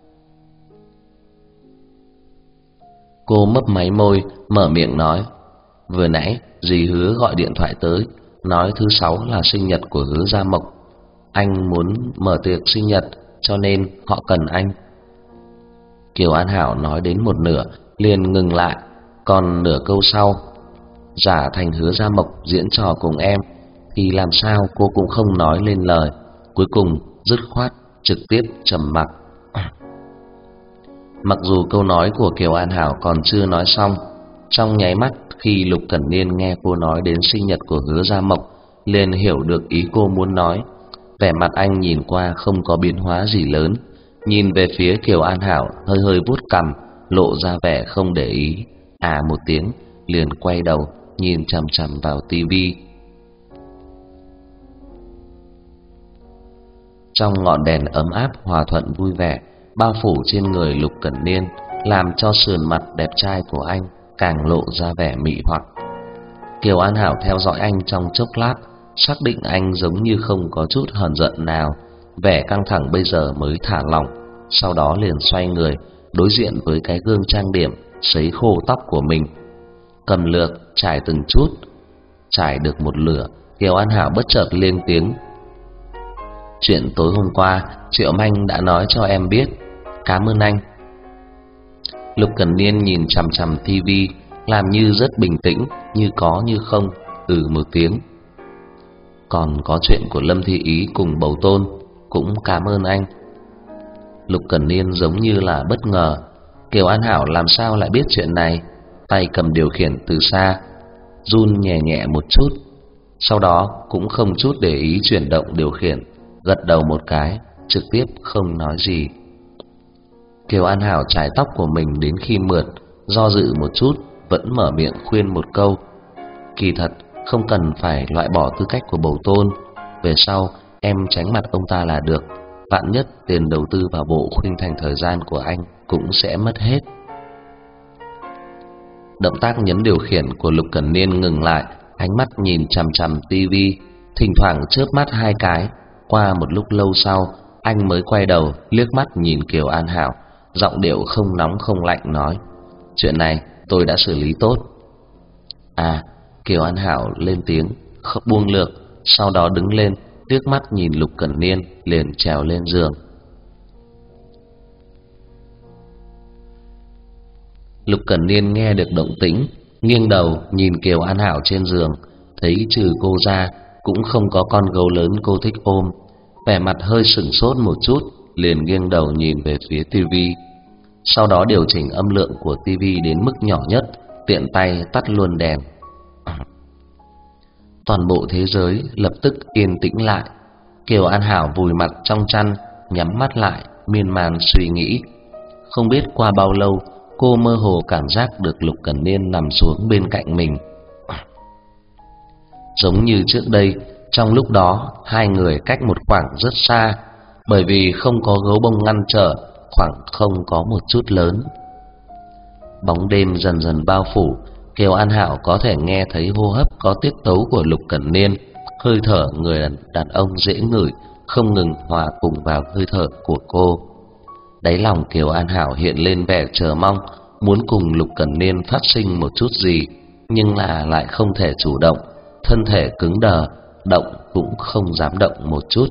A: Cô mấp máy môi, mở miệng nói: "Vừa nãy dì Hứa gọi điện thoại tới, nói thứ 6 là sinh nhật của Hứa Gia Mộc. Anh muốn mở tiệc sinh nhật, cho nên họ cần anh." Kiều An Hảo nói đến một nửa liền ngừng lại, còn nửa câu sau giả thành Hứa Gia Mộc diễn trò cùng em thì làm sao cô cũng không nói lên lời, cuối cùng dứt khoát trực tiếp trầm mặc. Mặc dù câu nói của Kiều An Hảo còn chưa nói xong, trong nháy mắt khi Lục Cẩn Niên nghe cô nói đến sinh nhật của Hứa Gia Mộc, liền hiểu được ý cô muốn nói. Vẻ mặt anh nhìn qua không có biến hóa gì lớn, nhìn về phía Kiều An Hảo hơi hơi vuốt cằm, lộ ra vẻ không để ý. À một tiếng, liền quay đầu nhìn chằm chằm vào tivi. Trong ngọn đèn ấm áp hòa thuận vui vẻ bao phủ trên người Lục Cẩn Niên, làm cho sườn mặt đẹp trai của anh càng lộ ra vẻ mị hoặc. Kiều An Hảo theo dõi anh trong chốc lát, xác định anh giống như không có chút hờn giận nào, vẻ căng thẳng bây giờ mới thả lỏng. Sau đó liền xoay người đối diện với cái gương trang điểm, sấy khô tóc của mình, cầm lược trải từng chút. Trải được một lửa, Kiều An Hảo bất chợt lên tiếng: "Chuyện tối hôm qua Triệu Manh đã nói cho em biết, cảm ơn anh." Lục Cẩn Niên nhìn chằm chằm tivi, làm như rất bình tĩnh, như có như không, một tiếng. "Còn có chuyện của Lâm Thi Ý cùng Bầu Tôn, cũng cảm ơn anh." Lục Cẩn Niên giống như là bất ngờ, Kiều An Hảo làm sao lại biết chuyện này, tay cầm điều khiển từ xa, run nhẹ nhẹ một chút, sau đó cũng không chút để ý chuyển động điều khiển, gật đầu một cái, trực tiếp không nói gì. Kiều An Hảo chải tóc của mình đến khi mượt, do dự một chút, vẫn mở miệng khuyên một câu: "Kỳ thật không cần phải loại bỏ tư cách của Bầu Tôn, về sau em tránh mặt ông ta là được, vạn nhất tiền đầu tư vào bộ khuynh thành thời gian của anh cũng sẽ mất hết." Động tác nhấn điều khiển của Lục Cẩn Niên ngừng lại, ánh mắt nhìn chằm chằm tivi, thỉnh thoảng chớp mắt hai cái. Qua một lúc lâu sau, anh mới quay đầu liếc mắt nhìn Kiều An Hảo, giọng điệu không nóng không lạnh nói: "Chuyện này tôi đã xử lý tốt." À, Kiều An Hảo lên tiếng, buông lược, sau đó đứng lên, liếc mắt nhìn Lục Cẩn Niên, liền trèo lên giường. Lục Cẩn Niên nghe được động tĩnh, nghiêng đầu nhìn Kiều An Hảo trên giường, thấy trừ cô ra cũng không có con gấu lớn cô thích ôm, vẻ mặt hơi sửng sốt một chút, liền nghiêng đầu nhìn về phía tivi. Sau đó điều chỉnh âm lượng của tivi đến mức nhỏ nhất, tiện tay tắt luôn đèn. Toàn bộ thế giới lập tức yên tĩnh lại. Kiều An Hảo vùi mặt trong chăn, nhắm mắt lại, miên man suy nghĩ. Không biết qua bao lâu, cô mơ hồ cảm giác được Lục Cẩn Niên nằm xuống bên cạnh mình. Giống như trước đây, trong lúc đó hai người cách một khoảng rất xa, bởi vì không có gấu bông ngăn trở, khoảng không có một chút lớn. Bóng đêm dần dần bao phủ, Kiều An Hảo có thể nghe thấy hô hấp có tiết tấu của Lục Cẩn Niên, hơi thở người đàn ông dễ ngửi không ngừng hòa cùng vào hơi thở của cô. Đáy lòng Kiều An Hảo hiện lên vẻ chờ mong, muốn cùng Lục Cẩn Niên phát sinh một chút gì, nhưng là lại không thể chủ động, thân thể cứng đờ, động cũng không dám động một chút.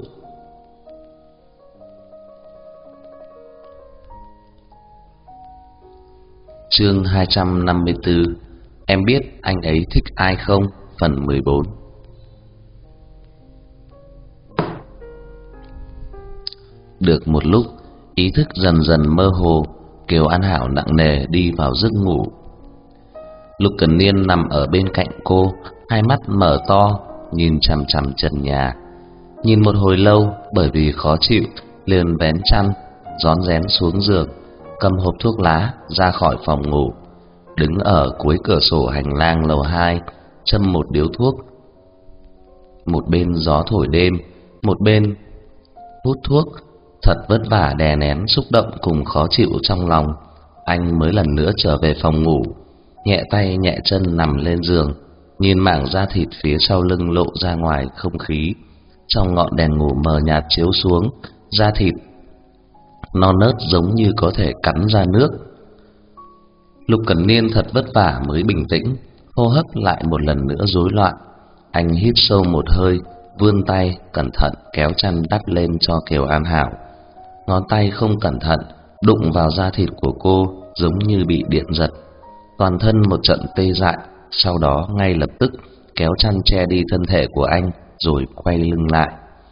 A: Chương 254: Em biết anh ấy thích ai không? Phần 14. Được một lúc, ý thức dần dần mơ hồ, Kiều An Hảo nặng nề đi vào giấc ngủ. Lục Cẩn Niên nằm ở bên cạnh cô, hai mắt mở to, nhìn chằm chằm trần nhà. Nhìn một hồi lâu, bởi vì khó chịu, liền vén chăn, rón rén xuống giường, cầm hộp thuốc lá ra khỏi phòng ngủ, đứng ở cuối cửa sổ hành lang lầu 2, châm một điếu thuốc. Một bên gió thổi đêm, một bên hút thuốc, thật vất vả đè nén xúc động cùng khó chịu trong lòng, anh mới lần nữa trở về phòng ngủ, nhẹ tay nhẹ chân nằm lên giường, nhìn mảng da thịt phía sau lưng lộ ra ngoài không khí. Trong ngọn đèn ngủ mờ nhạt chiếu xuống, da thịt non nớt giống như có thể cắn ra nước. Lục Cẩn Niên thật vất vả mới bình tĩnh, hô hấp lại một lần nữa rối loạn. Anh hít sâu một hơi, vươn tay cẩn thận kéo chăn đắp lên cho Kiều An Hảo. Ngón tay không cẩn thận đụng vào da thịt của cô, giống như bị điện giật, toàn thân một trận tê dại. Sau đó ngay lập tức kéo chăn che đi thân thể của anh, rồi quay lưng lại.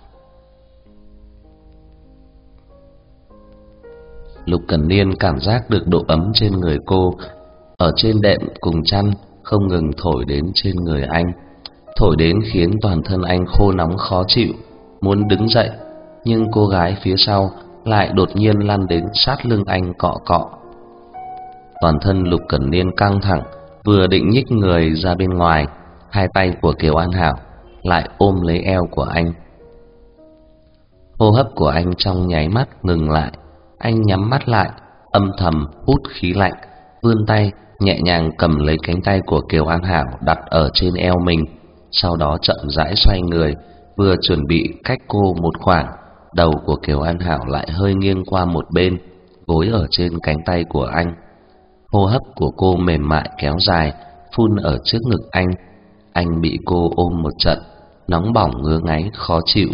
A: Lục Cẩn Niên cảm giác được độ ấm trên người cô, ở trên đệm cùng chăn không ngừng thổi đến trên người anh, thổi đến khiến toàn thân anh khô nóng khó chịu, muốn đứng dậy, nhưng cô gái phía sau lại đột nhiên lăn đến sát lưng anh cọ cọ. Toàn thân Lục Cẩn Niên căng thẳng, vừa định nhích người ra bên ngoài, hai tay của Kiều An Hảo lại ôm lấy eo của anh. Hô hấp của anh trong nháy mắt ngừng lại, anh nhắm mắt lại, âm thầm hút khí lạnh, vươn tay nhẹ nhàng cầm lấy cánh tay của Kiều An Hảo đặt ở trên eo mình, sau đó chậm rãi xoay người, vừa chuẩn bị cách cô một khoảng, đầu của Kiều An Hảo lại hơi nghiêng qua một bên, gối ở trên cánh tay của anh. Hô hấp của cô mềm mại kéo dài, phun ở trước ngực anh bị cô ôm một trận, nóng bỏng ngứa ngáy khó chịu.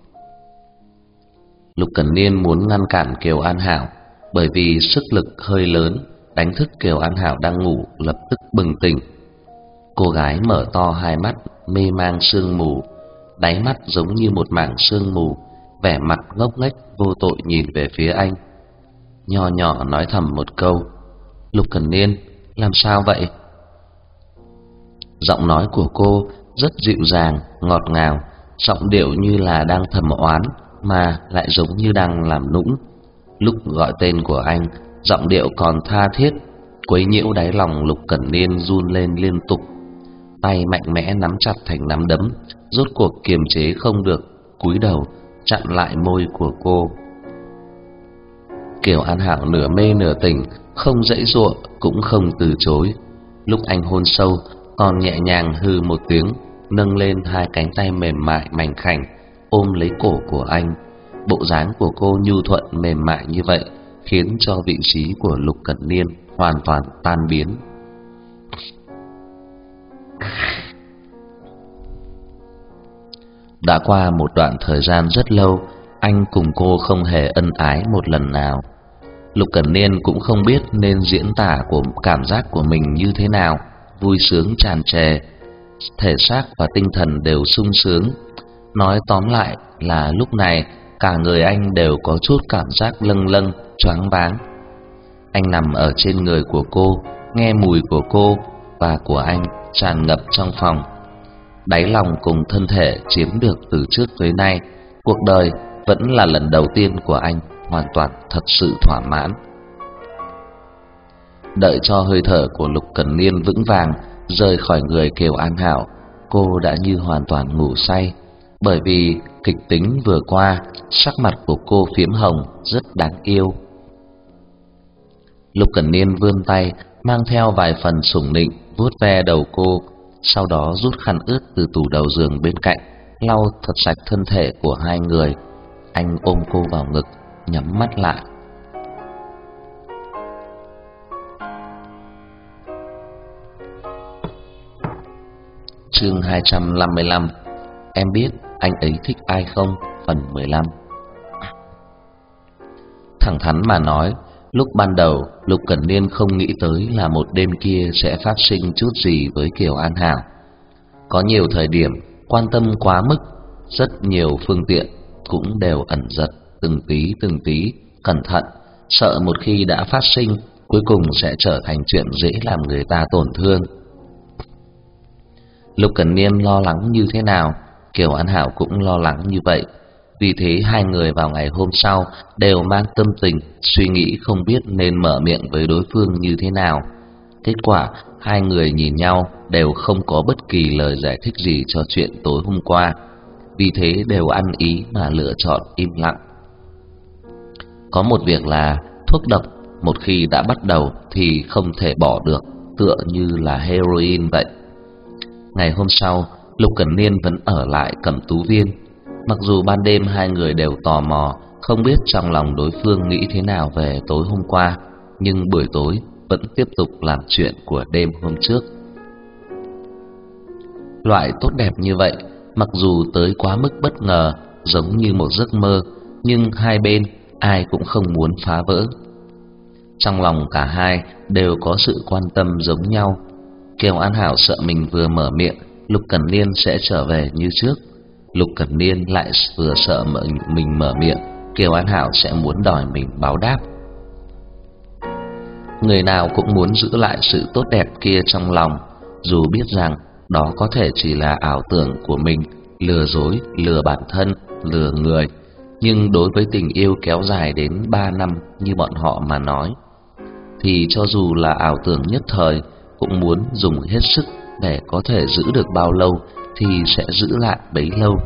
A: Lục Cẩn Niên muốn ngăn cản Kiều An Hảo, bởi vì sức lực hơi lớn, đánh thức Kiều An Hảo đang ngủ, lập tức bừng tỉnh. Cô gái mở to hai mắt mê mang sương mù, đáy mắt giống như một mảng sương mù, vẻ mặt ngốc nghếch vô tội nhìn về phía anh, nho nhỏ nói thầm một câu: "Lục Cẩn Niên, làm sao vậy?" Giọng nói của cô rất dịu dàng, ngọt ngào, giọng điệu như là đang thầm oán mà lại giống như đang làm nũng. Lúc gọi tên của anh, giọng điệu còn tha thiết, quấy nhiễu đáy lòng Lục Cẩn Niên run lên liên tục. Tay mạnh mẽ nắm chặt thành nắm đấm, rốt cuộc kiềm chế không được, cúi đầu chặn lại môi của cô. Kiều An Hảo nửa mê nửa tỉnh, không dãy dụa cũng không từ chối. Lúc anh hôn sâu, còn nhẹ nhàng hừ một tiếng, nâng lên hai cánh tay mềm mại mảnh khảnh ôm lấy cổ của anh. Bộ dáng của cô nhu thuận mềm mại như vậy khiến cho vị trí của Lục Cẩn Niên hoàn toàn tan biến. Đã qua một đoạn thời gian rất lâu, anh cùng cô không hề ân ái một lần nào. Lục Cẩn Niên cũng không biết nên diễn tả của cảm giác của mình như thế nào, vui sướng tràn trề, thể xác và tinh thần đều sung sướng. Nói tóm lại là lúc này cả người anh đều có chút cảm giác lâng lâng, choáng váng. Anh nằm ở trên người của cô, nghe mùi của cô và của anh tràn ngập trong phòng. Đáy lòng cùng thân thể chiếm được từ trước tới nay, cuộc đời vẫn là lần đầu tiên của anh hoàn toàn thật sự thỏa mãn. Đợi cho hơi thở của Lục Cẩn Niên vững vàng rời khỏi người Kiều An Hảo, cô đã như hoàn toàn ngủ say. Bởi vì kịch tính vừa qua, sắc mặt của cô phiếm hồng rất đáng yêu. Lục Cẩn Niên vươn tay mang theo vài phần sủng nịnh vuốt ve đầu cô, sau đó rút khăn ướt từ tủ đầu giường bên cạnh, lau thật sạch thân thể của hai người. Anh ôm cô vào ngực, nhắm mắt lại. Chương 255. Em biết anh ấy thích ai không? Phần 15. Thẳng thắn mà nói, lúc ban đầu Lục Cẩn Niên không nghĩ tới là một đêm kia sẽ phát sinh chút gì với Kiều An Hảo. Có nhiều thời điểm quan tâm quá mức, rất nhiều phương tiện cũng đều ẩn giật từng tí cẩn thận, sợ một khi đã phát sinh cuối cùng sẽ trở thành chuyện dễ làm người ta tổn thương. Lục Cẩn Niên lo lắng như thế nào, Kiều An Hảo cũng lo lắng như vậy. Vì thế hai người vào ngày hôm sau đều mang tâm tình suy nghĩ không biết nên mở miệng với đối phương như thế nào. Kết quả hai người nhìn nhau đều không có bất kỳ lời giải thích gì cho chuyện tối hôm qua. Vì thế đều ăn ý mà lựa chọn im lặng. Có một việc là thuốc độc một khi đã bắt đầu thì không thể bỏ được, tựa như là heroin vậy. Ngày hôm sau, Lục Cẩn Niên vẫn ở lại Cẩm Tú Viên. Mặc dù ban đêm hai người đều tò mò, không biết trong lòng đối phương nghĩ thế nào về tối hôm qua, nhưng buổi tối vẫn tiếp tục làm chuyện của đêm hôm trước. Loại tốt đẹp như vậy, mặc dù tới quá mức bất ngờ, giống như một giấc mơ, nhưng hai bên ai cũng không muốn phá vỡ. Trong lòng cả hai đều có sự quan tâm giống nhau. Kiều An Hảo sợ mình vừa mở miệng, Lục Cẩn Niên sẽ trở về như trước. Lục Cẩn Niên lại vừa sợ mình mở miệng, Kiều An Hảo sẽ muốn đòi mình báo đáp. Người nào cũng muốn giữ lại sự tốt đẹp kia trong lòng, dù biết rằng đó có thể chỉ là ảo tưởng của mình, lừa dối, lừa bản thân, lừa người. Nhưng đối với tình yêu kéo dài đến 3 năm như bọn họ mà nói, thì cho dù là ảo tưởng nhất thời, cũng muốn dùng hết sức để có thể giữ được bao lâu thì sẽ giữ lại bấy lâu.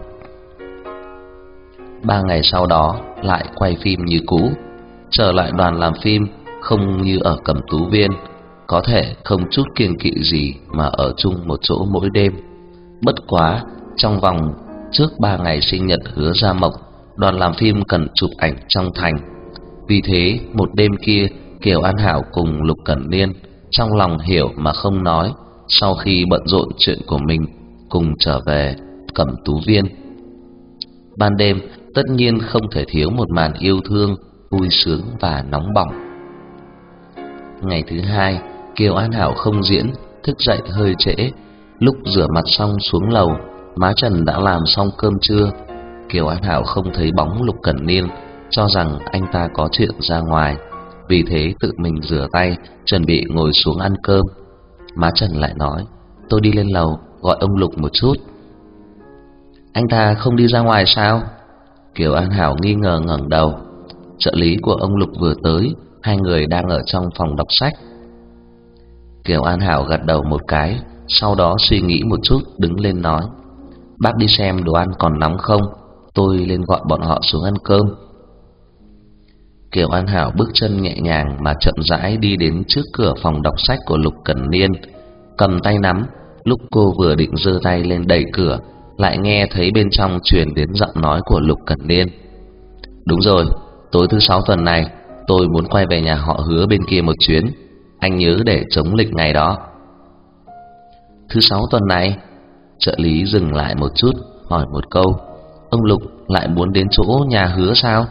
A: 3 ngày sau đó lại quay phim như cũ. Trở lại đoàn làm phim, không như ở Cẩm Tú Viên, có thể không chút kiêng kỵ gì mà ở chung một chỗ mỗi đêm. Bất quá trong vòng trước 3 ngày sinh nhật Hứa Gia Mộc, đoàn làm phim cần chụp ảnh trong thành. Vì thế một đêm kia, Kiều An Hảo cùng Lục Cẩn Niên trong lòng hiểu mà không nói, sau khi bận rộn chuyện của mình cùng trở về Cẩm Tú Viên. Ban đêm tất nhiên không thể thiếu một màn yêu thương, vui sướng và nóng bỏng. Ngày thứ hai, Kiều An Hảo không diễn, thức dậy hơi trễ. Lúc rửa mặt xong xuống lầu, má Trần đã làm xong cơm trưa. Kiều An Hảo không thấy bóng Lục Cẩn Niên, cho rằng anh ta có chuyện ra ngoài, vì thế tự mình rửa tay, chuẩn bị ngồi xuống ăn cơm. Má Trần lại nói: "Tôi đi lên lầu gọi ông Lục một chút." "Anh ta không đi ra ngoài sao?" Kiều An Hảo nghi ngờ ngẩng đầu. Trợ lý của ông Lục vừa tới, hai người đang ở trong phòng đọc sách. Kiều An Hảo gật đầu một cái, sau đó suy nghĩ một chút đứng lên nói: "Bác đi xem đồ ăn còn nóng không? Tôi lên gọi bọn họ xuống ăn cơm." Kiều An Hảo bước chân nhẹ nhàng mà chậm rãi đi đến trước cửa phòng đọc sách của Lục Cẩn Niên, cầm tay nắm, Lúc cô vừa định giơ tay lên đẩy cửa, lại nghe thấy bên trong truyền đến giọng nói của Lục Cẩn Niên. Đúng rồi, tối thứ sáu tuần này tôi muốn quay về nhà họ Hứa bên kia một chuyến, anh nhớ để chống lịch ngày đó. Thứ sáu tuần này? Trợ lý dừng lại một chút, hỏi một câu. Ông Lục lại muốn đến chỗ nhà Hứa sao?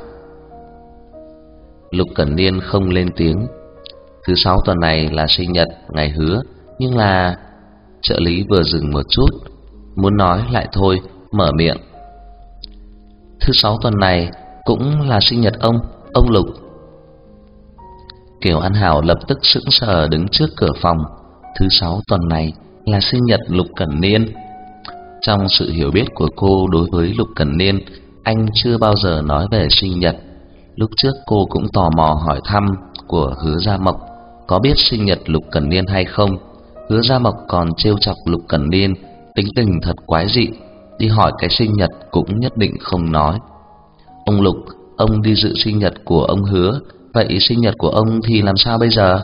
A: Lục Cẩn Niên không lên tiếng. Thứ sáu tuần này là sinh nhật ngày Hứa, nhưng là... Trợ lý vừa dừng một chút, muốn nói lại thôi, mở miệng. Thứ sáu tuần này cũng là sinh nhật ông Lục. Kiều An Hảo lập tức sững sờ đứng trước cửa phòng. Thứ sáu tuần này là sinh nhật Lục Cẩn Niên. Trong sự hiểu biết của cô đối với Lục Cẩn Niên, anh chưa bao giờ nói về sinh nhật. Lúc trước cô cũng tò mò hỏi thăm của Hứa Gia Mộc có biết sinh nhật Lục Cẩn Niên hay không. Hứa Gia Mộc còn trêu chọc Lục Cẩn Niên tính tình thật quái dị, đi hỏi cái sinh nhật cũng nhất định không nói. Ông Lục, ông đi dự sinh nhật của ông Hứa, vậy sinh nhật của ông thì làm sao bây giờ?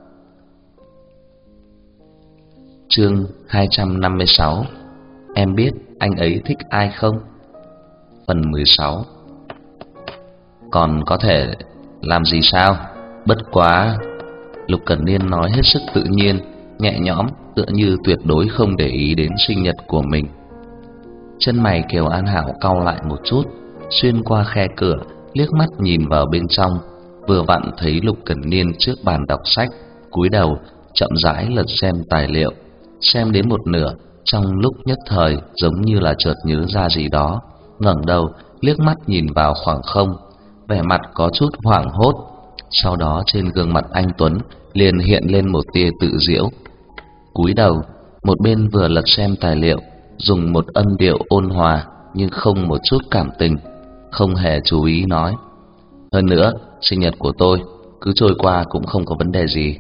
A: Chương 256. Em biết anh ấy thích ai không? Phần 16. Còn có thể làm gì sao? Bất quá... Lục Cẩn Niên nói hết sức tự nhiên, nhẹ nhõm, tựa như tuyệt đối không để ý đến sinh nhật của mình. Chân mày Kiều An Hảo cau lại một chút, xuyên qua khe cửa, liếc mắt nhìn vào bên trong, vừa vặn thấy Lục Cẩn Niên trước bàn đọc sách, cúi đầu chậm rãi lật xem tài liệu. Xem đến một nửa, trong lúc nhất thời giống như là chợt nhớ ra gì đó, ngẩng đầu liếc mắt nhìn vào khoảng không, vẻ mặt có chút hoảng hốt. Sau đó trên gương mặt anh tuấn liền hiện lên một tia tự giễu. Cúi đầu, một bên vừa lật xem tài liệu, dùng một âm điệu ôn hòa nhưng không một chút cảm tình, không hề chú ý nói. Hơn nữa, sinh nhật của tôi cứ trôi qua cũng không có vấn đề gì.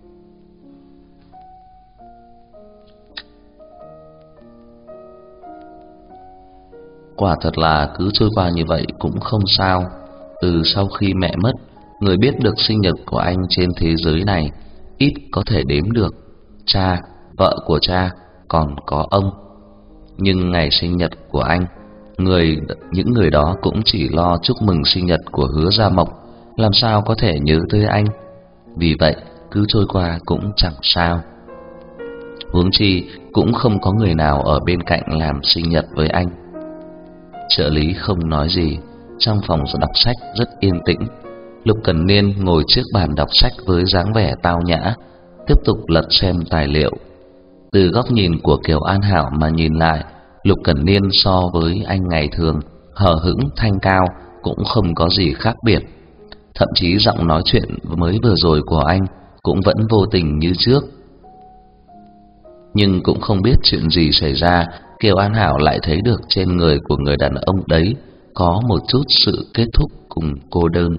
A: Quả thật là cứ trôi qua như vậy cũng không sao. Từ sau khi mẹ mất, người biết được sinh nhật của anh trên thế giới này ít có thể đếm được. Cha, vợ của cha, còn có ông. Nhưng ngày sinh nhật của anh, những người đó cũng chỉ lo chúc mừng sinh nhật của Hứa Gia Mộc, làm sao có thể nhớ tới anh. Vì vậy cứ trôi qua cũng chẳng sao. Huống chi cũng không có người nào ở bên cạnh làm sinh nhật với anh. Trợ lý không nói gì. Trong phòng đọc sách rất yên tĩnh. Lục Cẩn Niên ngồi trước bàn đọc sách với dáng vẻ tao nhã, tiếp tục lật xem tài liệu. Từ góc nhìn của Kiều An Hảo mà nhìn lại, Lục Cẩn Niên so với anh ngày thường hờ hững thanh cao cũng không có gì khác biệt. Thậm chí giọng nói chuyện mới vừa rồi của anh cũng vẫn vô tình như trước. Nhưng cũng không biết chuyện gì xảy ra, Kiều An Hảo lại thấy được trên người của người đàn ông đấy có một chút sự kết thúc cùng cô đơn.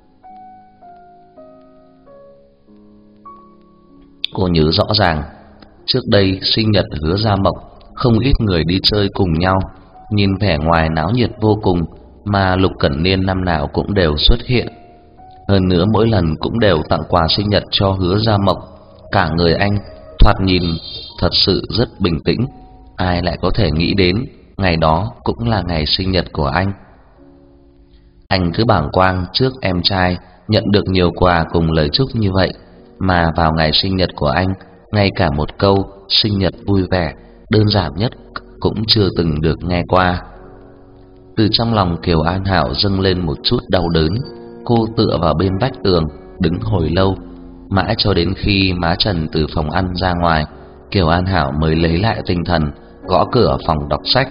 A: Cô nhớ rõ ràng, trước đây sinh nhật Hứa Gia Mộc, không ít người đi chơi cùng nhau, nhìn vẻ ngoài náo nhiệt vô cùng, mà Lục Cẩn Niên năm nào cũng đều xuất hiện. Hơn nữa mỗi lần cũng đều tặng quà sinh nhật cho Hứa Gia Mộc. Cả người anh thoạt nhìn thật sự rất bình tĩnh. Ai lại có thể nghĩ đến ngày đó cũng là ngày sinh nhật của anh. Anh cứ bàng quang trước em trai nhận được nhiều quà cùng lời chúc như vậy, mà vào ngày sinh nhật của anh, ngay cả một câu sinh nhật vui vẻ đơn giản nhất cũng chưa từng được nghe qua. Từ trong lòng Kiều An Hảo dâng lên một chút đau đớn. Cô tựa vào bên vách tường đứng hồi lâu, mãi cho đến khi má Trần từ phòng ăn ra ngoài, Kiều An Hảo mới lấy lại tinh thần, gõ cửa phòng đọc sách.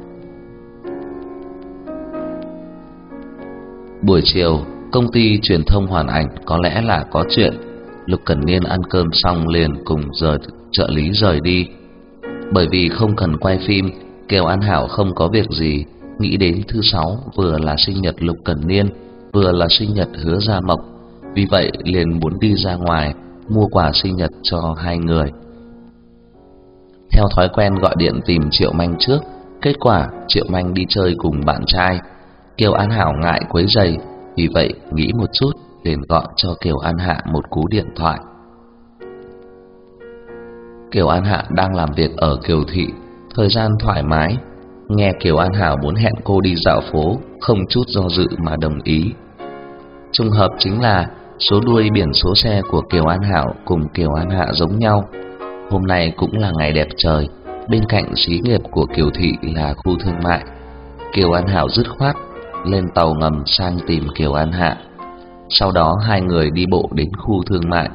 A: Buổi chiều, công ty truyền thông Hoàn Ảnh có lẽ là có chuyện. Lục Cẩn Niên ăn cơm xong liền cùng trợ lý rời đi. Bởi vì không cần quay phim, Kiều An Hảo không có việc gì, nghĩ đến thứ sáu vừa là sinh nhật Lục Cẩn Niên, vừa là sinh nhật Hứa Gia Mộc, vì vậy liền muốn đi ra ngoài mua quà sinh nhật cho hai người. Theo thói quen gọi điện tìm Triệu Manh trước, kết quả Triệu Manh đi chơi cùng bạn trai. Kiều An Hảo ngại quấy rầy, vì vậy nghĩ một chút liền gọi cho Kiều An Hạ một cú điện thoại. Kiều An Hạ đang làm việc ở Kiều thị, thời gian thoải mái, nghe Kiều An Hảo muốn hẹn cô đi dạo phố, không chút do dự mà đồng ý. Trùng hợp chính là số đuôi biển số xe của Kiều An Hảo cùng Kiều An Hạ giống nhau. Hôm nay cũng là ngày đẹp trời, bên cạnh xí nghiệp của Kiều thị là khu thương mại. Kiều An Hảo dứt khoát lên tàu ngầm sang tìm Kiều An Hạ. Sau đó hai người đi bộ đến khu thương mại.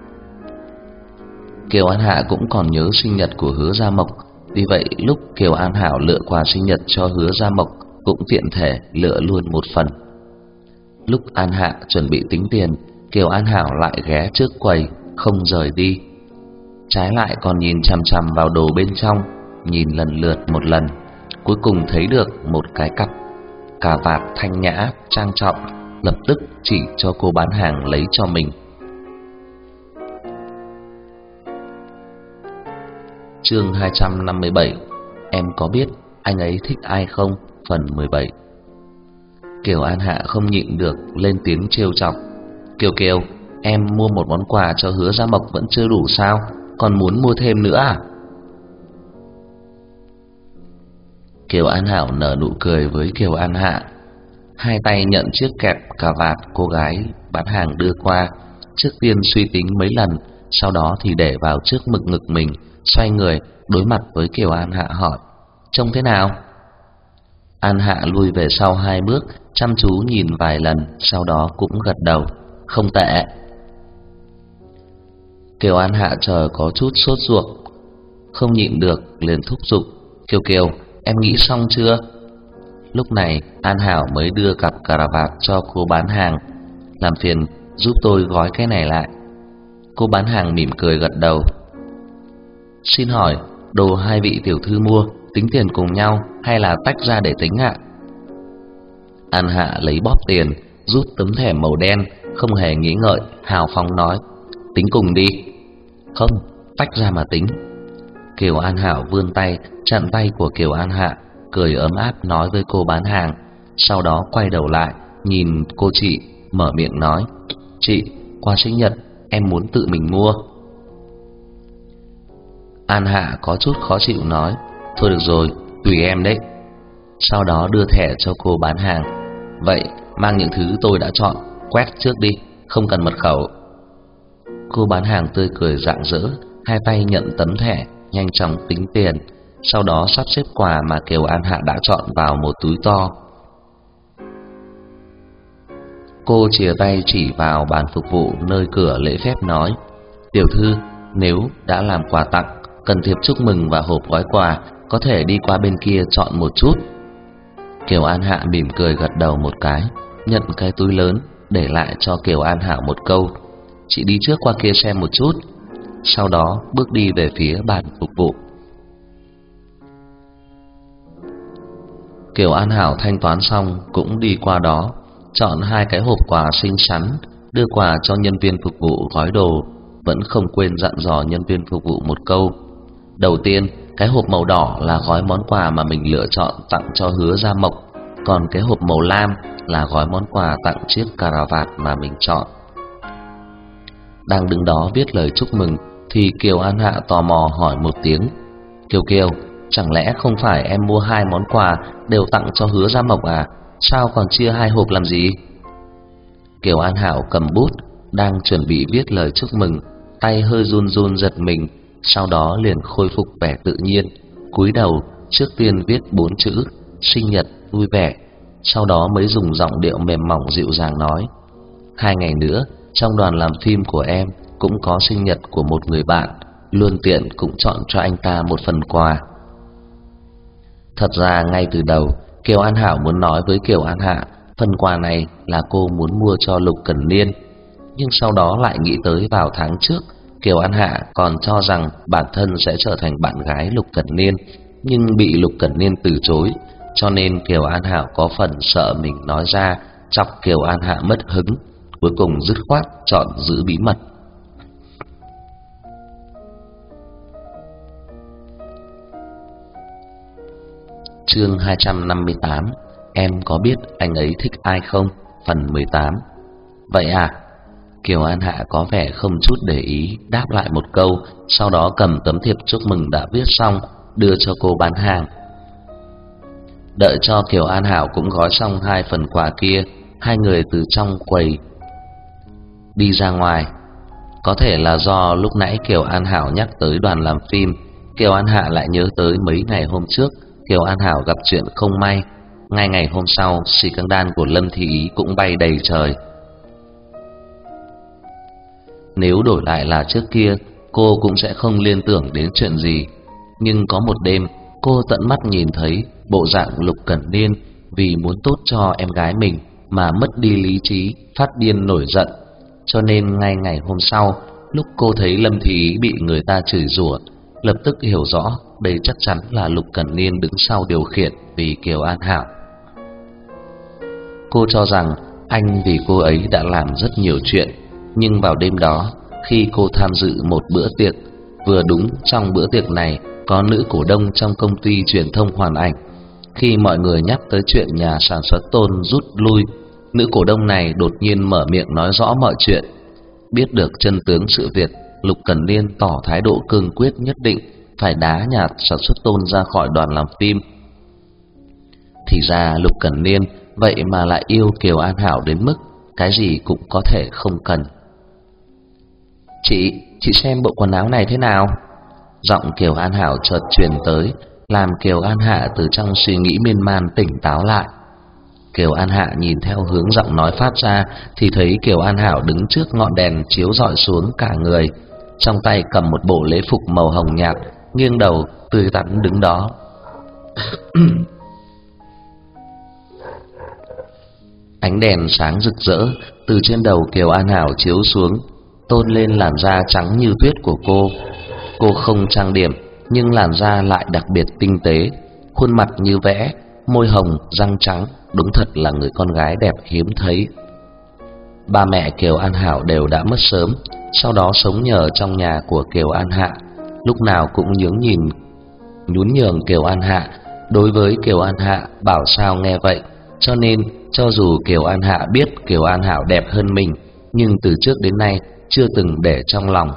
A: Kiều An Hạ cũng còn nhớ sinh nhật của Hứa Gia Mộc, vì vậy lúc Kiều An Hảo lựa quà sinh nhật cho Hứa Gia Mộc cũng tiện thể lựa luôn một phần. Lúc An Hạ chuẩn bị tính tiền, Kiều An Hảo lại ghé trước quầy không rời đi, trái lại còn nhìn chằm chằm vào đồ bên trong, nhìn lần lượt một lần, cuối cùng thấy được một cái cà vạt thanh nhã trang trọng, lập tức chỉ cho cô bán hàng lấy cho mình. Chương 257. Em có biết anh ấy thích ai không? Phần 17. Kiều An Hạ không nhịn được lên tiếng trêu chọc. Kiều Kiều, em mua một món quà cho Hứa Gia Mộc vẫn chưa đủ sao? Còn muốn mua thêm nữa à? Kiều An Hảo nở nụ cười với Kiều An Hạ, hai tay nhận chiếc kẹp cà vạt cô gái bán hàng đưa qua, trước tiên suy tính mấy lần, sau đó thì để vào trước ngực mình, xoay người đối mặt với Kiều An Hạ hỏi: trông thế nào? An Hạ lùi về sau hai bước, chăm chú nhìn vài lần, sau đó cũng gật đầu: không tệ. Kiều An Hạ chờ có chút sốt ruột, không nhịn được liền thúc giục: Kiều Kiều, em nghĩ xong chưa? Lúc này An Hảo mới đưa cặp cà vạt cho cô bán hàng: làm phiền giúp tôi gói cái này lại. Cô bán hàng mỉm cười gật đầu: xin hỏi đồ hai vị tiểu thư mua tính tiền cùng nhau hay là tách ra để tính ạ? An Hạ lấy bóp tiền, rút tấm thẻ màu đen, không hề nghĩ ngợi, hào phóng nói: tính cùng đi. Không, tách ra mà tính. Kiều An Hảo vươn tay chặn tay của Kiều An Hạ, cười ấm áp nói với cô bán hàng, sau đó quay đầu lại nhìn cô chị, mở miệng nói: chị, quà sinh nhật em muốn tự mình mua. An Hạ có chút khó chịu nói: thôi được rồi, tùy em đấy. Sau đó đưa thẻ cho cô bán hàng: vậy mang những thứ tôi đã chọn, quét trước đi, không cần mật khẩu. Cô bán hàng tươi cười rạng rỡ, hai tay nhận tấm thẻ, nhanh chóng tính tiền, sau đó sắp xếp quà mà Kiều An Hạ đã chọn vào một túi to. Cô chìa tay chỉ vào bàn phục vụ nơi cửa lễ phép nói: tiểu thư, nếu đã làm quà tặng, cần thiệp chúc mừng và hộp gói quà, có thể đi qua bên kia chọn một chút. Kiều An Hạ mỉm cười gật đầu một cái, nhận cái túi lớn, để lại cho Kiều An Hảo một câu: chị đi trước qua kia xem một chút. Sau đó bước đi về phía bàn phục vụ. Kiều An Hảo thanh toán xong cũng đi qua đó, chọn hai cái hộp quà xinh xắn, đưa quà cho nhân viên phục vụ gói đồ, vẫn không quên dặn dò nhân viên phục vụ một câu: đầu tiên, cái hộp màu đỏ là gói món quà mà mình lựa chọn tặng cho Hứa Gia Mộc, còn cái hộp màu lam là gói món quà tặng chiếc cà vạt mà mình chọn. Đang đứng đó viết lời chúc mừng thì Kiều An Hạ tò mò hỏi một tiếng: Kiều Kiều, chẳng lẽ không phải em mua hai món quà đều tặng cho Hứa Gia Mộc à? Sao còn chia hai hộp làm gì? Kiều An Hảo cầm bút, đang chuẩn bị viết lời chúc mừng, tay hơi run run giật mình, sau đó liền khôi phục vẻ tự nhiên, cúi đầu trước tiên viết 4 chữ sinh nhật vui vẻ, sau đó mới dùng giọng điệu mềm mỏng dịu dàng nói: 2 ngày nữa trong đoàn làm phim của em cũng có sinh nhật của một người bạn, luôn tiện cũng chọn cho anh ta một phần quà. Thật ra ngay từ đầu Kiều An Hảo muốn nói với Kiều An Hạ phần quà này là cô muốn mua cho Lục Cẩn Niên, nhưng sau đó lại nghĩ tới vào tháng trước Kiều An Hạ còn cho rằng bản thân sẽ trở thành bạn gái Lục Cẩn Niên, nhưng bị Lục Cẩn Niên từ chối, cho nên Kiều An Hảo có phần sợ mình nói ra chọc Kiều An Hạ mất hứng, cuối cùng dứt khoát chọn giữ bí mật. Chương 258. Em có biết anh ấy thích ai không? Phần 18. Vậy à? Kiều An Hạ có vẻ không chút để ý, đáp lại một câu, sau đó cầm tấm thiệp chúc mừng đã viết xong đưa cho cô bán hàng. Đợi cho Kiều An Hảo cũng gói xong 2 phần quà kia, hai người từ trong quầy đi ra ngoài. Có thể là do lúc nãy Kiều An Hảo nhắc tới đoàn làm phim, Kiều An Hạ lại nhớ tới mấy ngày hôm trước Kiều An Hảo gặp chuyện không may. Ngay ngày hôm sau, xì căng đan của Lâm Thị Ý cũng bay đầy trời. Nếu đổi lại là trước kia, cô cũng sẽ không liên tưởng đến chuyện gì. Nhưng có một đêm, cô tận mắt nhìn thấy bộ dạng Lục Cẩn Niên vì muốn tốt cho em gái mình mà mất đi lý trí, phát điên nổi giận. Cho nên ngay ngày hôm sau, lúc cô thấy Lâm Thị Ý bị người ta chửi rủa, lập tức hiểu rõ đây chắc chắn là Lục Cẩn Niên đứng sau điều khiển vì Kiều An Hảo. Cô cho rằng anh vì cô ấy đã làm rất nhiều chuyện, nhưng vào đêm đó, khi cô tham dự một bữa tiệc, vừa đúng trong bữa tiệc này có nữ cổ đông trong công ty truyền thông Hoàn Ảnh. Khi mọi người nhắc tới chuyện nhà sản xuất Tôn rút lui, nữ cổ đông này đột nhiên mở miệng nói rõ mọi chuyện. Biết được chân tướng sự việc, Lục Cẩn Niên tỏ thái độ cương quyết nhất định phải đá nhà sản xuất Tôn ra khỏi đoàn làm phim. Thì ra Lục Cẩn Niên vậy mà lại yêu Kiều An Hảo đến mức cái gì cũng có thể không cần. Chị xem bộ quần áo này thế nào? Giọng Kiều An Hảo chợt truyền tới, làm Kiều An Hạ từ trong suy nghĩ miên man tỉnh táo lại. Kiều An Hạ nhìn theo hướng giọng nói phát ra thì thấy Kiều An Hảo đứng trước ngọn đèn chiếu rọi xuống cả người, trong tay cầm một bộ lễ phục màu hồng nhạt, nghiêng đầu tươi tắn đứng đó. Ánh đèn sáng rực rỡ từ trên đầu Kiều An Hảo chiếu xuống, tôn lên làn da trắng như tuyết của cô. Cô không trang điểm nhưng làn da lại đặc biệt tinh tế, khuôn mặt như vẽ, môi hồng, răng trắng, đúng thật là người con gái đẹp hiếm thấy. Ba mẹ Kiều An Hảo đều đã mất sớm, sau đó sống nhờ trong nhà của Kiều An Hạ, lúc nào cũng nhún nhường Kiều An Hạ. Đối với Kiều An Hạ bảo sao nghe vậy, cho nên cho dù Kiều An Hạ biết Kiều An Hảo đẹp hơn mình, nhưng từ trước đến nay chưa từng để trong lòng.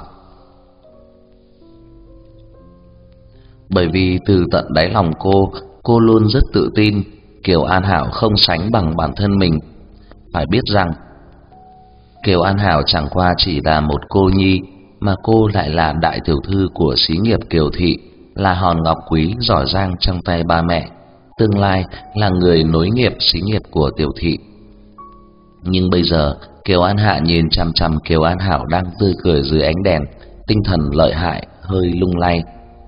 A: Bởi vì từ tận đáy lòng cô luôn rất tự tin Kiều An Hảo không sánh bằng bản thân mình. Phải biết rằng Kiều An Hảo chẳng qua chỉ là một cô nhi, mà cô lại là đại tiểu thư của xí nghiệp Kiều thị, là hòn ngọc quý giỏi giang trong tay ba mẹ, tương lai là người nối nghiệp xí nghiệp của Tiểu thị. Nhưng bây giờ Kiều An Hạ nhìn chằm chằm Kiều An Hảo đang tươi cười dưới ánh đèn, tinh thần lợi hại hơi lung lay.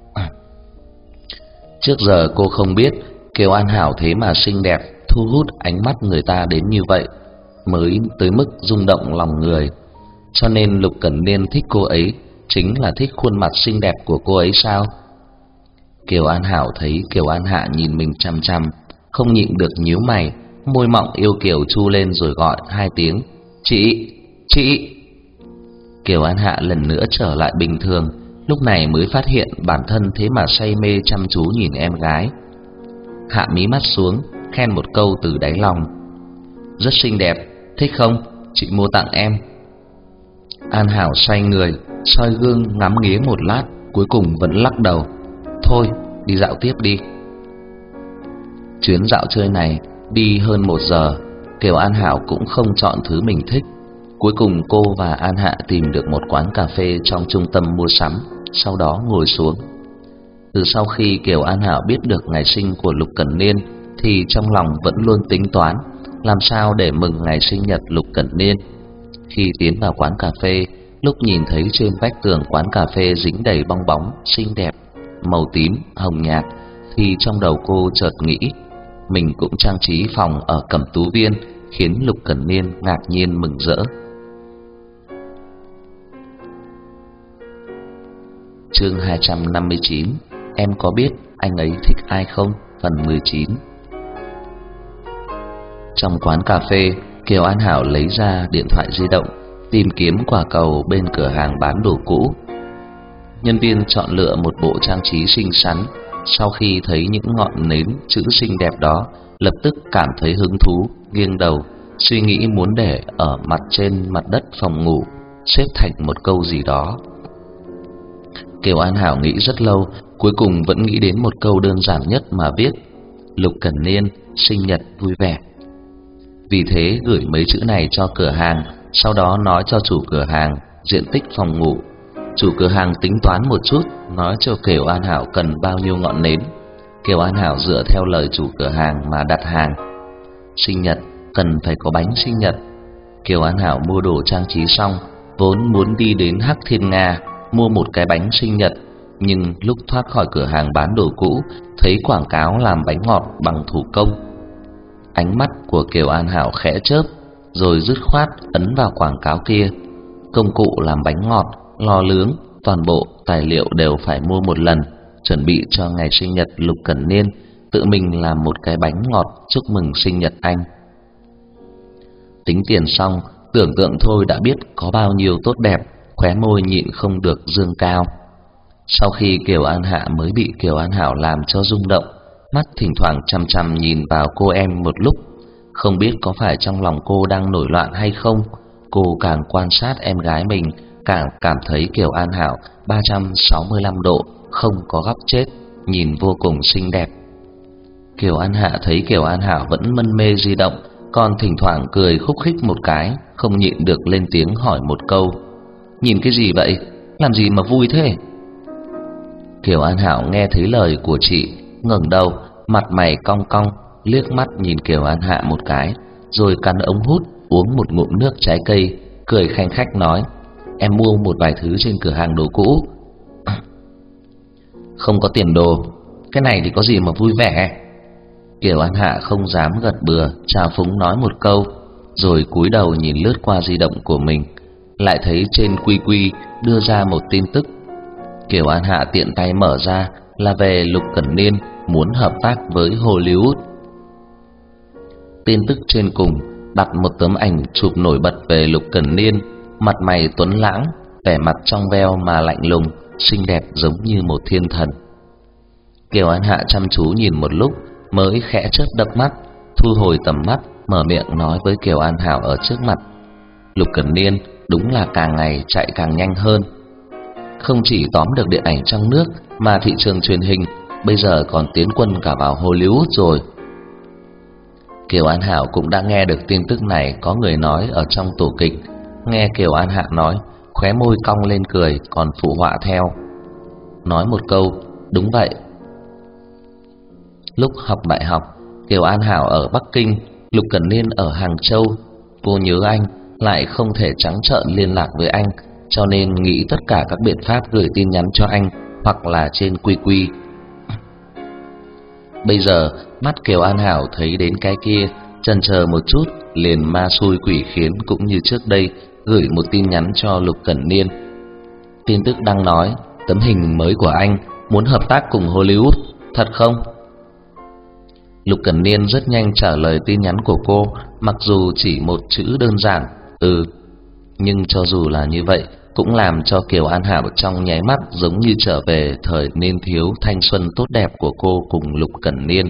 A: Trước giờ cô không biết Kiều An Hảo thế mà xinh đẹp, thu hút ánh mắt người ta đến như vậy, mới tới mức rung động lòng người. Cho nên Lục Cẩn Niên thích cô ấy chính là thích khuôn mặt xinh đẹp của cô ấy sao? Kiều An Hảo thấy Kiều An Hạ nhìn mình chăm chăm, không nhịn được nhíu mày, môi mọng yêu kiều chu lên rồi gọi 2 tiếng: Chị. Kiều An Hạ lần nữa trở lại bình thường, lúc này mới phát hiện bản thân thế mà say mê chăm chú nhìn em gái. Hạ mí mắt xuống, khen một câu từ đáy lòng: Rất xinh đẹp, thích không? Chị mua tặng em. An Hảo xoay người, soi gương ngắm nghía một lát, cuối cùng vẫn lắc đầu: Thôi, đi dạo tiếp đi. Chuyến dạo chơi này đi hơn 1 giờ, Kiều An Hảo cũng không chọn thứ mình thích. Cuối cùng cô và An Hạ tìm được một quán cà phê trong trung tâm mua sắm, sau đó ngồi xuống. Từ sau khi Kiều An Hảo biết được ngày sinh của Lục Cẩn Niên thì trong lòng vẫn luôn tính toán làm sao để mừng ngày sinh nhật Lục Cẩn Niên. Khi tiến vào quán cà phê, lúc nhìn thấy trên vách tường quán cà phê dính đầy bong bóng xinh đẹp màu tím, hồng nhạt, thì trong đầu cô chợt nghĩ mình cũng trang trí phòng ở Cẩm Tú Viên, khiến Lục Cẩn Niên ngạc nhiên mừng rỡ. Chương 259: Em có biết anh ấy thích ai không? Phần 19. Trong quán cà phê, Kiều An Hảo lấy ra điện thoại di động, tìm kiếm quả cầu bên cửa hàng bán đồ cũ. Nhân viên chọn lựa một bộ trang trí xinh xắn, sau khi thấy những ngọn nến chữ xinh đẹp đó, lập tức cảm thấy hứng thú, nghiêng đầu, suy nghĩ muốn để ở mặt trên mặt đất phòng ngủ xếp thành một câu gì đó. Kiều An Hảo nghĩ rất lâu, cuối cùng vẫn nghĩ đến một câu đơn giản nhất mà viết: Lục Cẩn Niên sinh nhật vui vẻ. Vì thế gửi mấy chữ này cho cửa hàng, sau đó nói cho chủ cửa hàng diện tích phòng ngủ. Chủ cửa hàng tính toán một chút, nói cho Kiều An Hảo cần bao nhiêu ngọn nến. Kiều An Hảo dựa theo lời chủ cửa hàng mà đặt hàng. Sinh nhật cần phải có bánh sinh nhật. Kiều An Hảo mua đồ trang trí xong, vốn muốn đi đến Hắc Thiên Nga mua một cái bánh sinh nhật, nhưng lúc thoát khỏi cửa hàng bán đồ cũ, thấy quảng cáo làm bánh ngọt bằng thủ công. Ánh mắt của Kiều An Hảo khẽ chớp, rồi dứt khoát ấn vào quảng cáo kia. Công cụ làm bánh ngọt, lò nướng, toàn bộ tài liệu đều phải mua một lần, chuẩn bị cho ngày sinh nhật Lục Cẩn Niên, tự mình làm một cái bánh ngọt chúc mừng sinh nhật anh. Tính tiền xong, tưởng tượng thôi đã biết có bao nhiêu tốt đẹp, khóe môi nhịn không được dương cao. Sau khi Kiều An Hạ mới bị Kiều An Hảo làm cho rung động, mắt thỉnh thoảng chằm chằm nhìn vào cô em một lúc. Không biết có phải trong lòng cô đang nổi loạn hay không, cô càng quan sát em gái mình, càng cảm thấy Kiều An Hảo 365 độ, không có góc chết, nhìn vô cùng xinh đẹp. Kiều An Hạ thấy Kiều An Hảo vẫn mân mê di động, còn thỉnh thoảng cười khúc khích một cái, không nhịn được lên tiếng hỏi một câu: Nhìn cái gì vậy? Làm gì mà vui thế? Kiều An Hảo nghe thấy lời của chị, ngẩng đầu, mặt mày cong cong, liếc mắt nhìn Kiều An Hạ một cái, rồi cắn ống hút uống một ngụm nước trái cây, cười khanh khách nói: Em mua một vài thứ trên cửa hàng đồ cũ. Không có tiền đồ, cái này thì có gì mà vui vẻ? Kiều An Hạ không dám gật bừa, trào phúng nói một câu, rồi cúi đầu nhìn lướt qua di động của mình, lại thấy trên QQ đưa ra một tin tức. Kiều An Hạ tiện tay mở ra là về Lục Cẩn Niên muốn hợp tác với Hollywood. Tin tức trên cùng đặt một tấm ảnh chụp nổi bật về Lục Cẩn Niên, mặt mày tuấn lãng, vẻ mặt trong veo mà lạnh lùng, xinh đẹp giống như một thiên thần. Kiều An Hạ chăm chú nhìn một lúc, mới khẽ chớp đập mắt, thu hồi tầm mắt, mở miệng nói với Kiều An Hảo ở trước mặt: Lục Cẩn Niên đúng là càng ngày chạy càng nhanh hơn. Không chỉ tóm được điện ảnh trong nước, mà thị trường truyền hình bây giờ còn tiến quân cả vào Hollywood rồi. Kiều An Hảo cũng đã nghe được tin tức này, có người nói ở trong tổ kịch. Nghe Kiều An Hạ nói, khóe môi cong lên cười, còn phụ họa theo, nói một câu: Đúng vậy. Lúc học đại học, Kiều An Hảo ở Bắc Kinh, Lục Cẩn Niên ở Hàng Châu. Cô nhớ anh, lại không thể trắng trợn liên lạc với anh, cho nên nghĩ tất cả các biện pháp gửi tin nhắn cho anh, hoặc là trên QQ. Bây giờ mắt Kiều An Hảo thấy đến cái kia, chần chờ một chút, liền ma xui quỷ khiến cũng như trước đây, gửi một tin nhắn cho Lục Cẩn Niên. Tin tức đang nói tấm hình mới của anh muốn hợp tác cùng Hollywood, thật không? Lục Cẩn Niên rất nhanh trả lời tin nhắn của cô, mặc dù chỉ một chữ đơn giản: nhưng cho dù là như vậy, cũng làm cho Kiều An Hảo trong nháy mắt giống như trở về thời niên thiếu thanh xuân tốt đẹp của cô cùng Lục Cẩn Niên.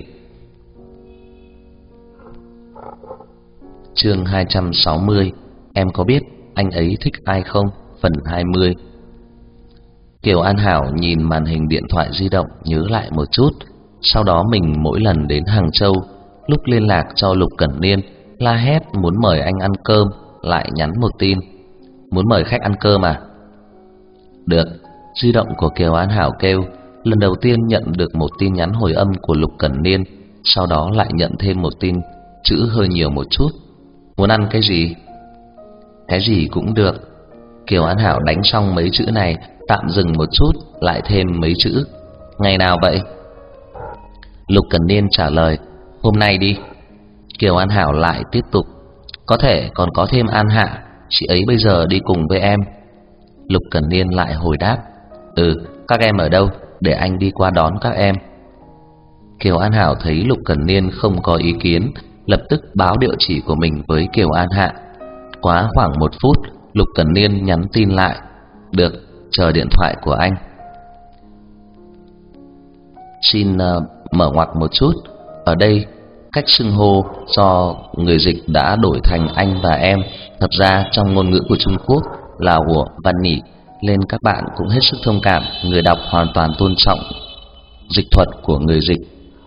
A: Chương 260: Em có biết anh ấy thích ai không? Phần 20. Kiều An Hảo nhìn màn hình điện thoại di động, nhớ lại một chút. Sau đó mình mỗi lần đến Hàng Châu, lúc liên lạc cho Lục Cẩn Niên, la hét muốn mời anh ăn cơm, lại nhắn một tin: Muốn mời khách ăn cơm à? Được. Di động của Kiều An Hảo kêu, lần đầu tiên nhận được một tin nhắn hồi âm của Lục Cẩn Niên, sau đó lại nhận thêm một tin, chữ hơi nhiều một chút: Muốn ăn cái gì? Cái gì cũng được. Kiều An Hảo đánh xong mấy chữ này, tạm dừng một chút, lại thêm mấy chữ: Ngày nào vậy? Lục Cẩn Niên trả lời: Hôm nay đi. Kiều An Hảo lại tiếp tục: Có thể còn có thêm An Hạ, chị ấy bây giờ đi cùng với em. Lục Cẩn Niên lại hồi đáp: Các em ở đâu, để anh đi qua đón các em. Kiều An Hảo thấy Lục Cẩn Niên không có ý kiến, lập tức báo địa chỉ của mình với Kiều An Hạ. Quá khoảng 1 phút, Lục Cẩn Niên nhắn tin lại: Được, chờ điện thoại của anh. Xin mở ngoặc một chút, ở đây Cách xưng hô do người dịch đã đổi thành anh và em. Thật ra trong ngôn ngữ của Trung Quốc là của văn nhỉ, nên các bạn cũng hết sức thông cảm. Người đọc hoàn toàn tôn trọng dịch thuật của người dịch.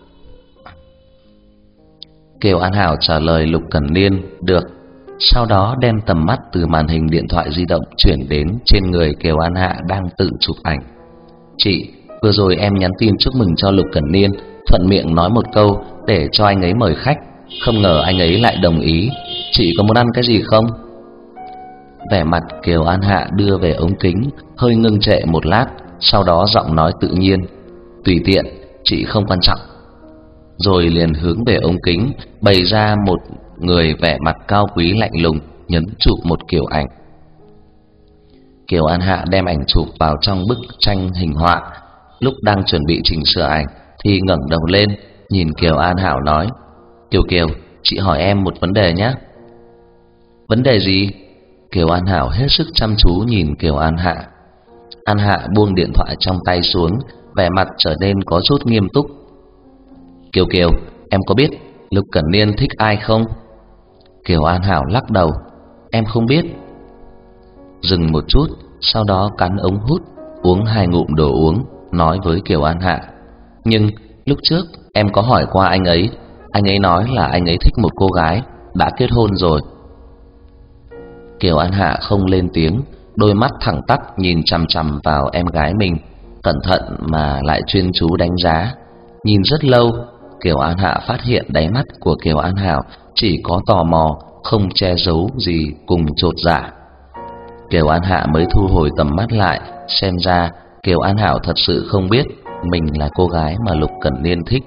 A: Kiều An Hảo trả lời Lục Cẩn Niên được, sau đó đem tầm mắt từ màn hình điện thoại di động chuyển đến trên người Kiều An Hạ đang tự chụp ảnh. Chị, vừa rồi em nhắn tin chúc mừng cho Lục Cẩn Niên, thuận miệng nói một câu để cho anh ấy mời khách, không ngờ anh ấy lại đồng ý. Chị có muốn ăn cái gì không? Vẻ mặt Kiều An Hạ đưa về ống kính, hơi ngưng trệ một lát, sau đó giọng nói tự nhiên, tùy tiện, chị không quan trọng. Rồi liền hướng về ống kính, bày ra một người vẻ mặt cao quý lạnh lùng, nhấn chụp một kiểu ảnh. Kiều An Hạ đem ảnh chụp vào trong bức tranh hình họa. Lúc đang chuẩn bị chỉnh sửa ảnh thì ngẩng đầu lên, nhìn Kiều An Hảo nói, Kiều Kiều, chị hỏi em một vấn đề nhé. Vấn đề gì? Kiều An Hảo hết sức chăm chú nhìn Kiều An Hạ. An Hạ buông điện thoại trong tay xuống, vẻ mặt trở nên có chút nghiêm túc. Kiều Kiều, em có biết Lục Cẩn Niên thích ai không? Kiều An Hảo lắc đầu, em không biết. Dừng một chút, sau đó cắn ống hút, uống 2 ngụm đồ uống, nói với Kiều An Hạ, nhưng lúc trước em có hỏi qua anh ấy nói là anh ấy thích một cô gái đã kết hôn rồi. Kiều An Hạ không lên tiếng, đôi mắt thẳng tắp nhìn chằm chằm vào em gái mình, cẩn thận mà lại chuyên chú đánh giá. Nhìn rất lâu, Kiều An Hạ phát hiện đáy mắt của Kiều An Hảo chỉ có tò mò, không che giấu gì cùng chột dạ. Kiều An Hạ mới thu hồi tầm mắt lại, xem ra Kiều An Hảo thật sự không biết mình là cô gái mà Lục Cẩn Niên thích.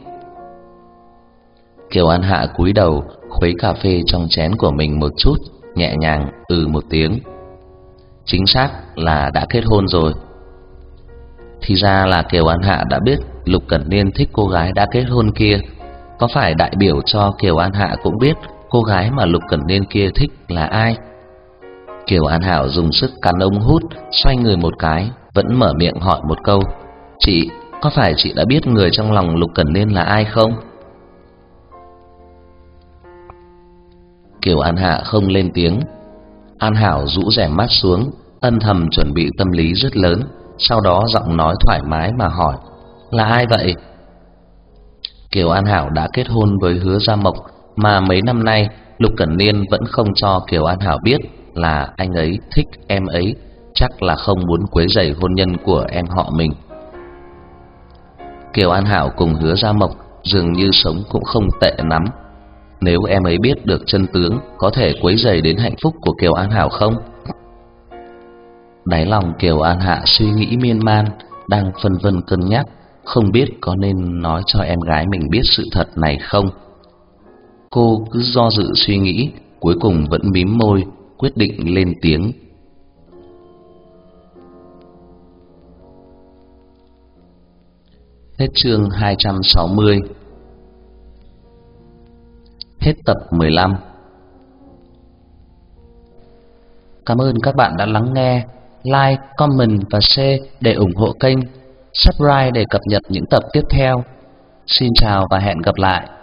A: Kiều An Hạ cúi đầu khuấy cà phê trong chén của mình một chút, nhẹ nhàng một tiếng. Chính xác là đã kết hôn rồi. Thì ra là Kiều An Hạ đã biết Lục Cẩn Niên thích cô gái đã kết hôn kia. Có phải đại biểu cho Kiều An Hạ cũng biết cô gái mà Lục Cẩn Niên kia thích là ai? Kiều An Hảo dùng sức cắn ống hút, xoay người một cái, vẫn mở miệng hỏi một câu, chị, có phải chị đã biết người trong lòng Lục Cẩn Niên là ai không? Kiều An Hạ không lên tiếng. An Hảo rũ rèm mắt xuống, âm thầm chuẩn bị tâm lý rất lớn, sau đó giọng nói thoải mái mà hỏi, là ai vậy? Kiều An Hảo đã kết hôn với Hứa Gia Mộc, mà mấy năm nay Lục Cẩn Niên vẫn không cho Kiều An Hảo biết là anh ấy thích em ấy, chắc là không muốn quấy rầy hôn nhân của em họ mình. Kiều An Hảo cùng Hứa Gia Mộc dường như sống cũng không tệ lắm. Nếu em ấy biết được chân tướng, có thể quấy rầy đến hạnh phúc của Kiều An Hảo không? Đáy lòng Kiều An Hạ suy nghĩ miên man, đang phân vân cân nhắc, không biết có nên nói cho em gái mình biết sự thật này không. Cô cứ do dự suy nghĩ, cuối cùng vẫn mím môi, quyết định lên tiếng. Hết chương 260. Hết tập 15. Cảm ơn các bạn đã lắng nghe. Like, comment và share để ủng hộ kênh. Subscribe để cập nhật những tập tiếp theo. Xin chào và hẹn gặp lại.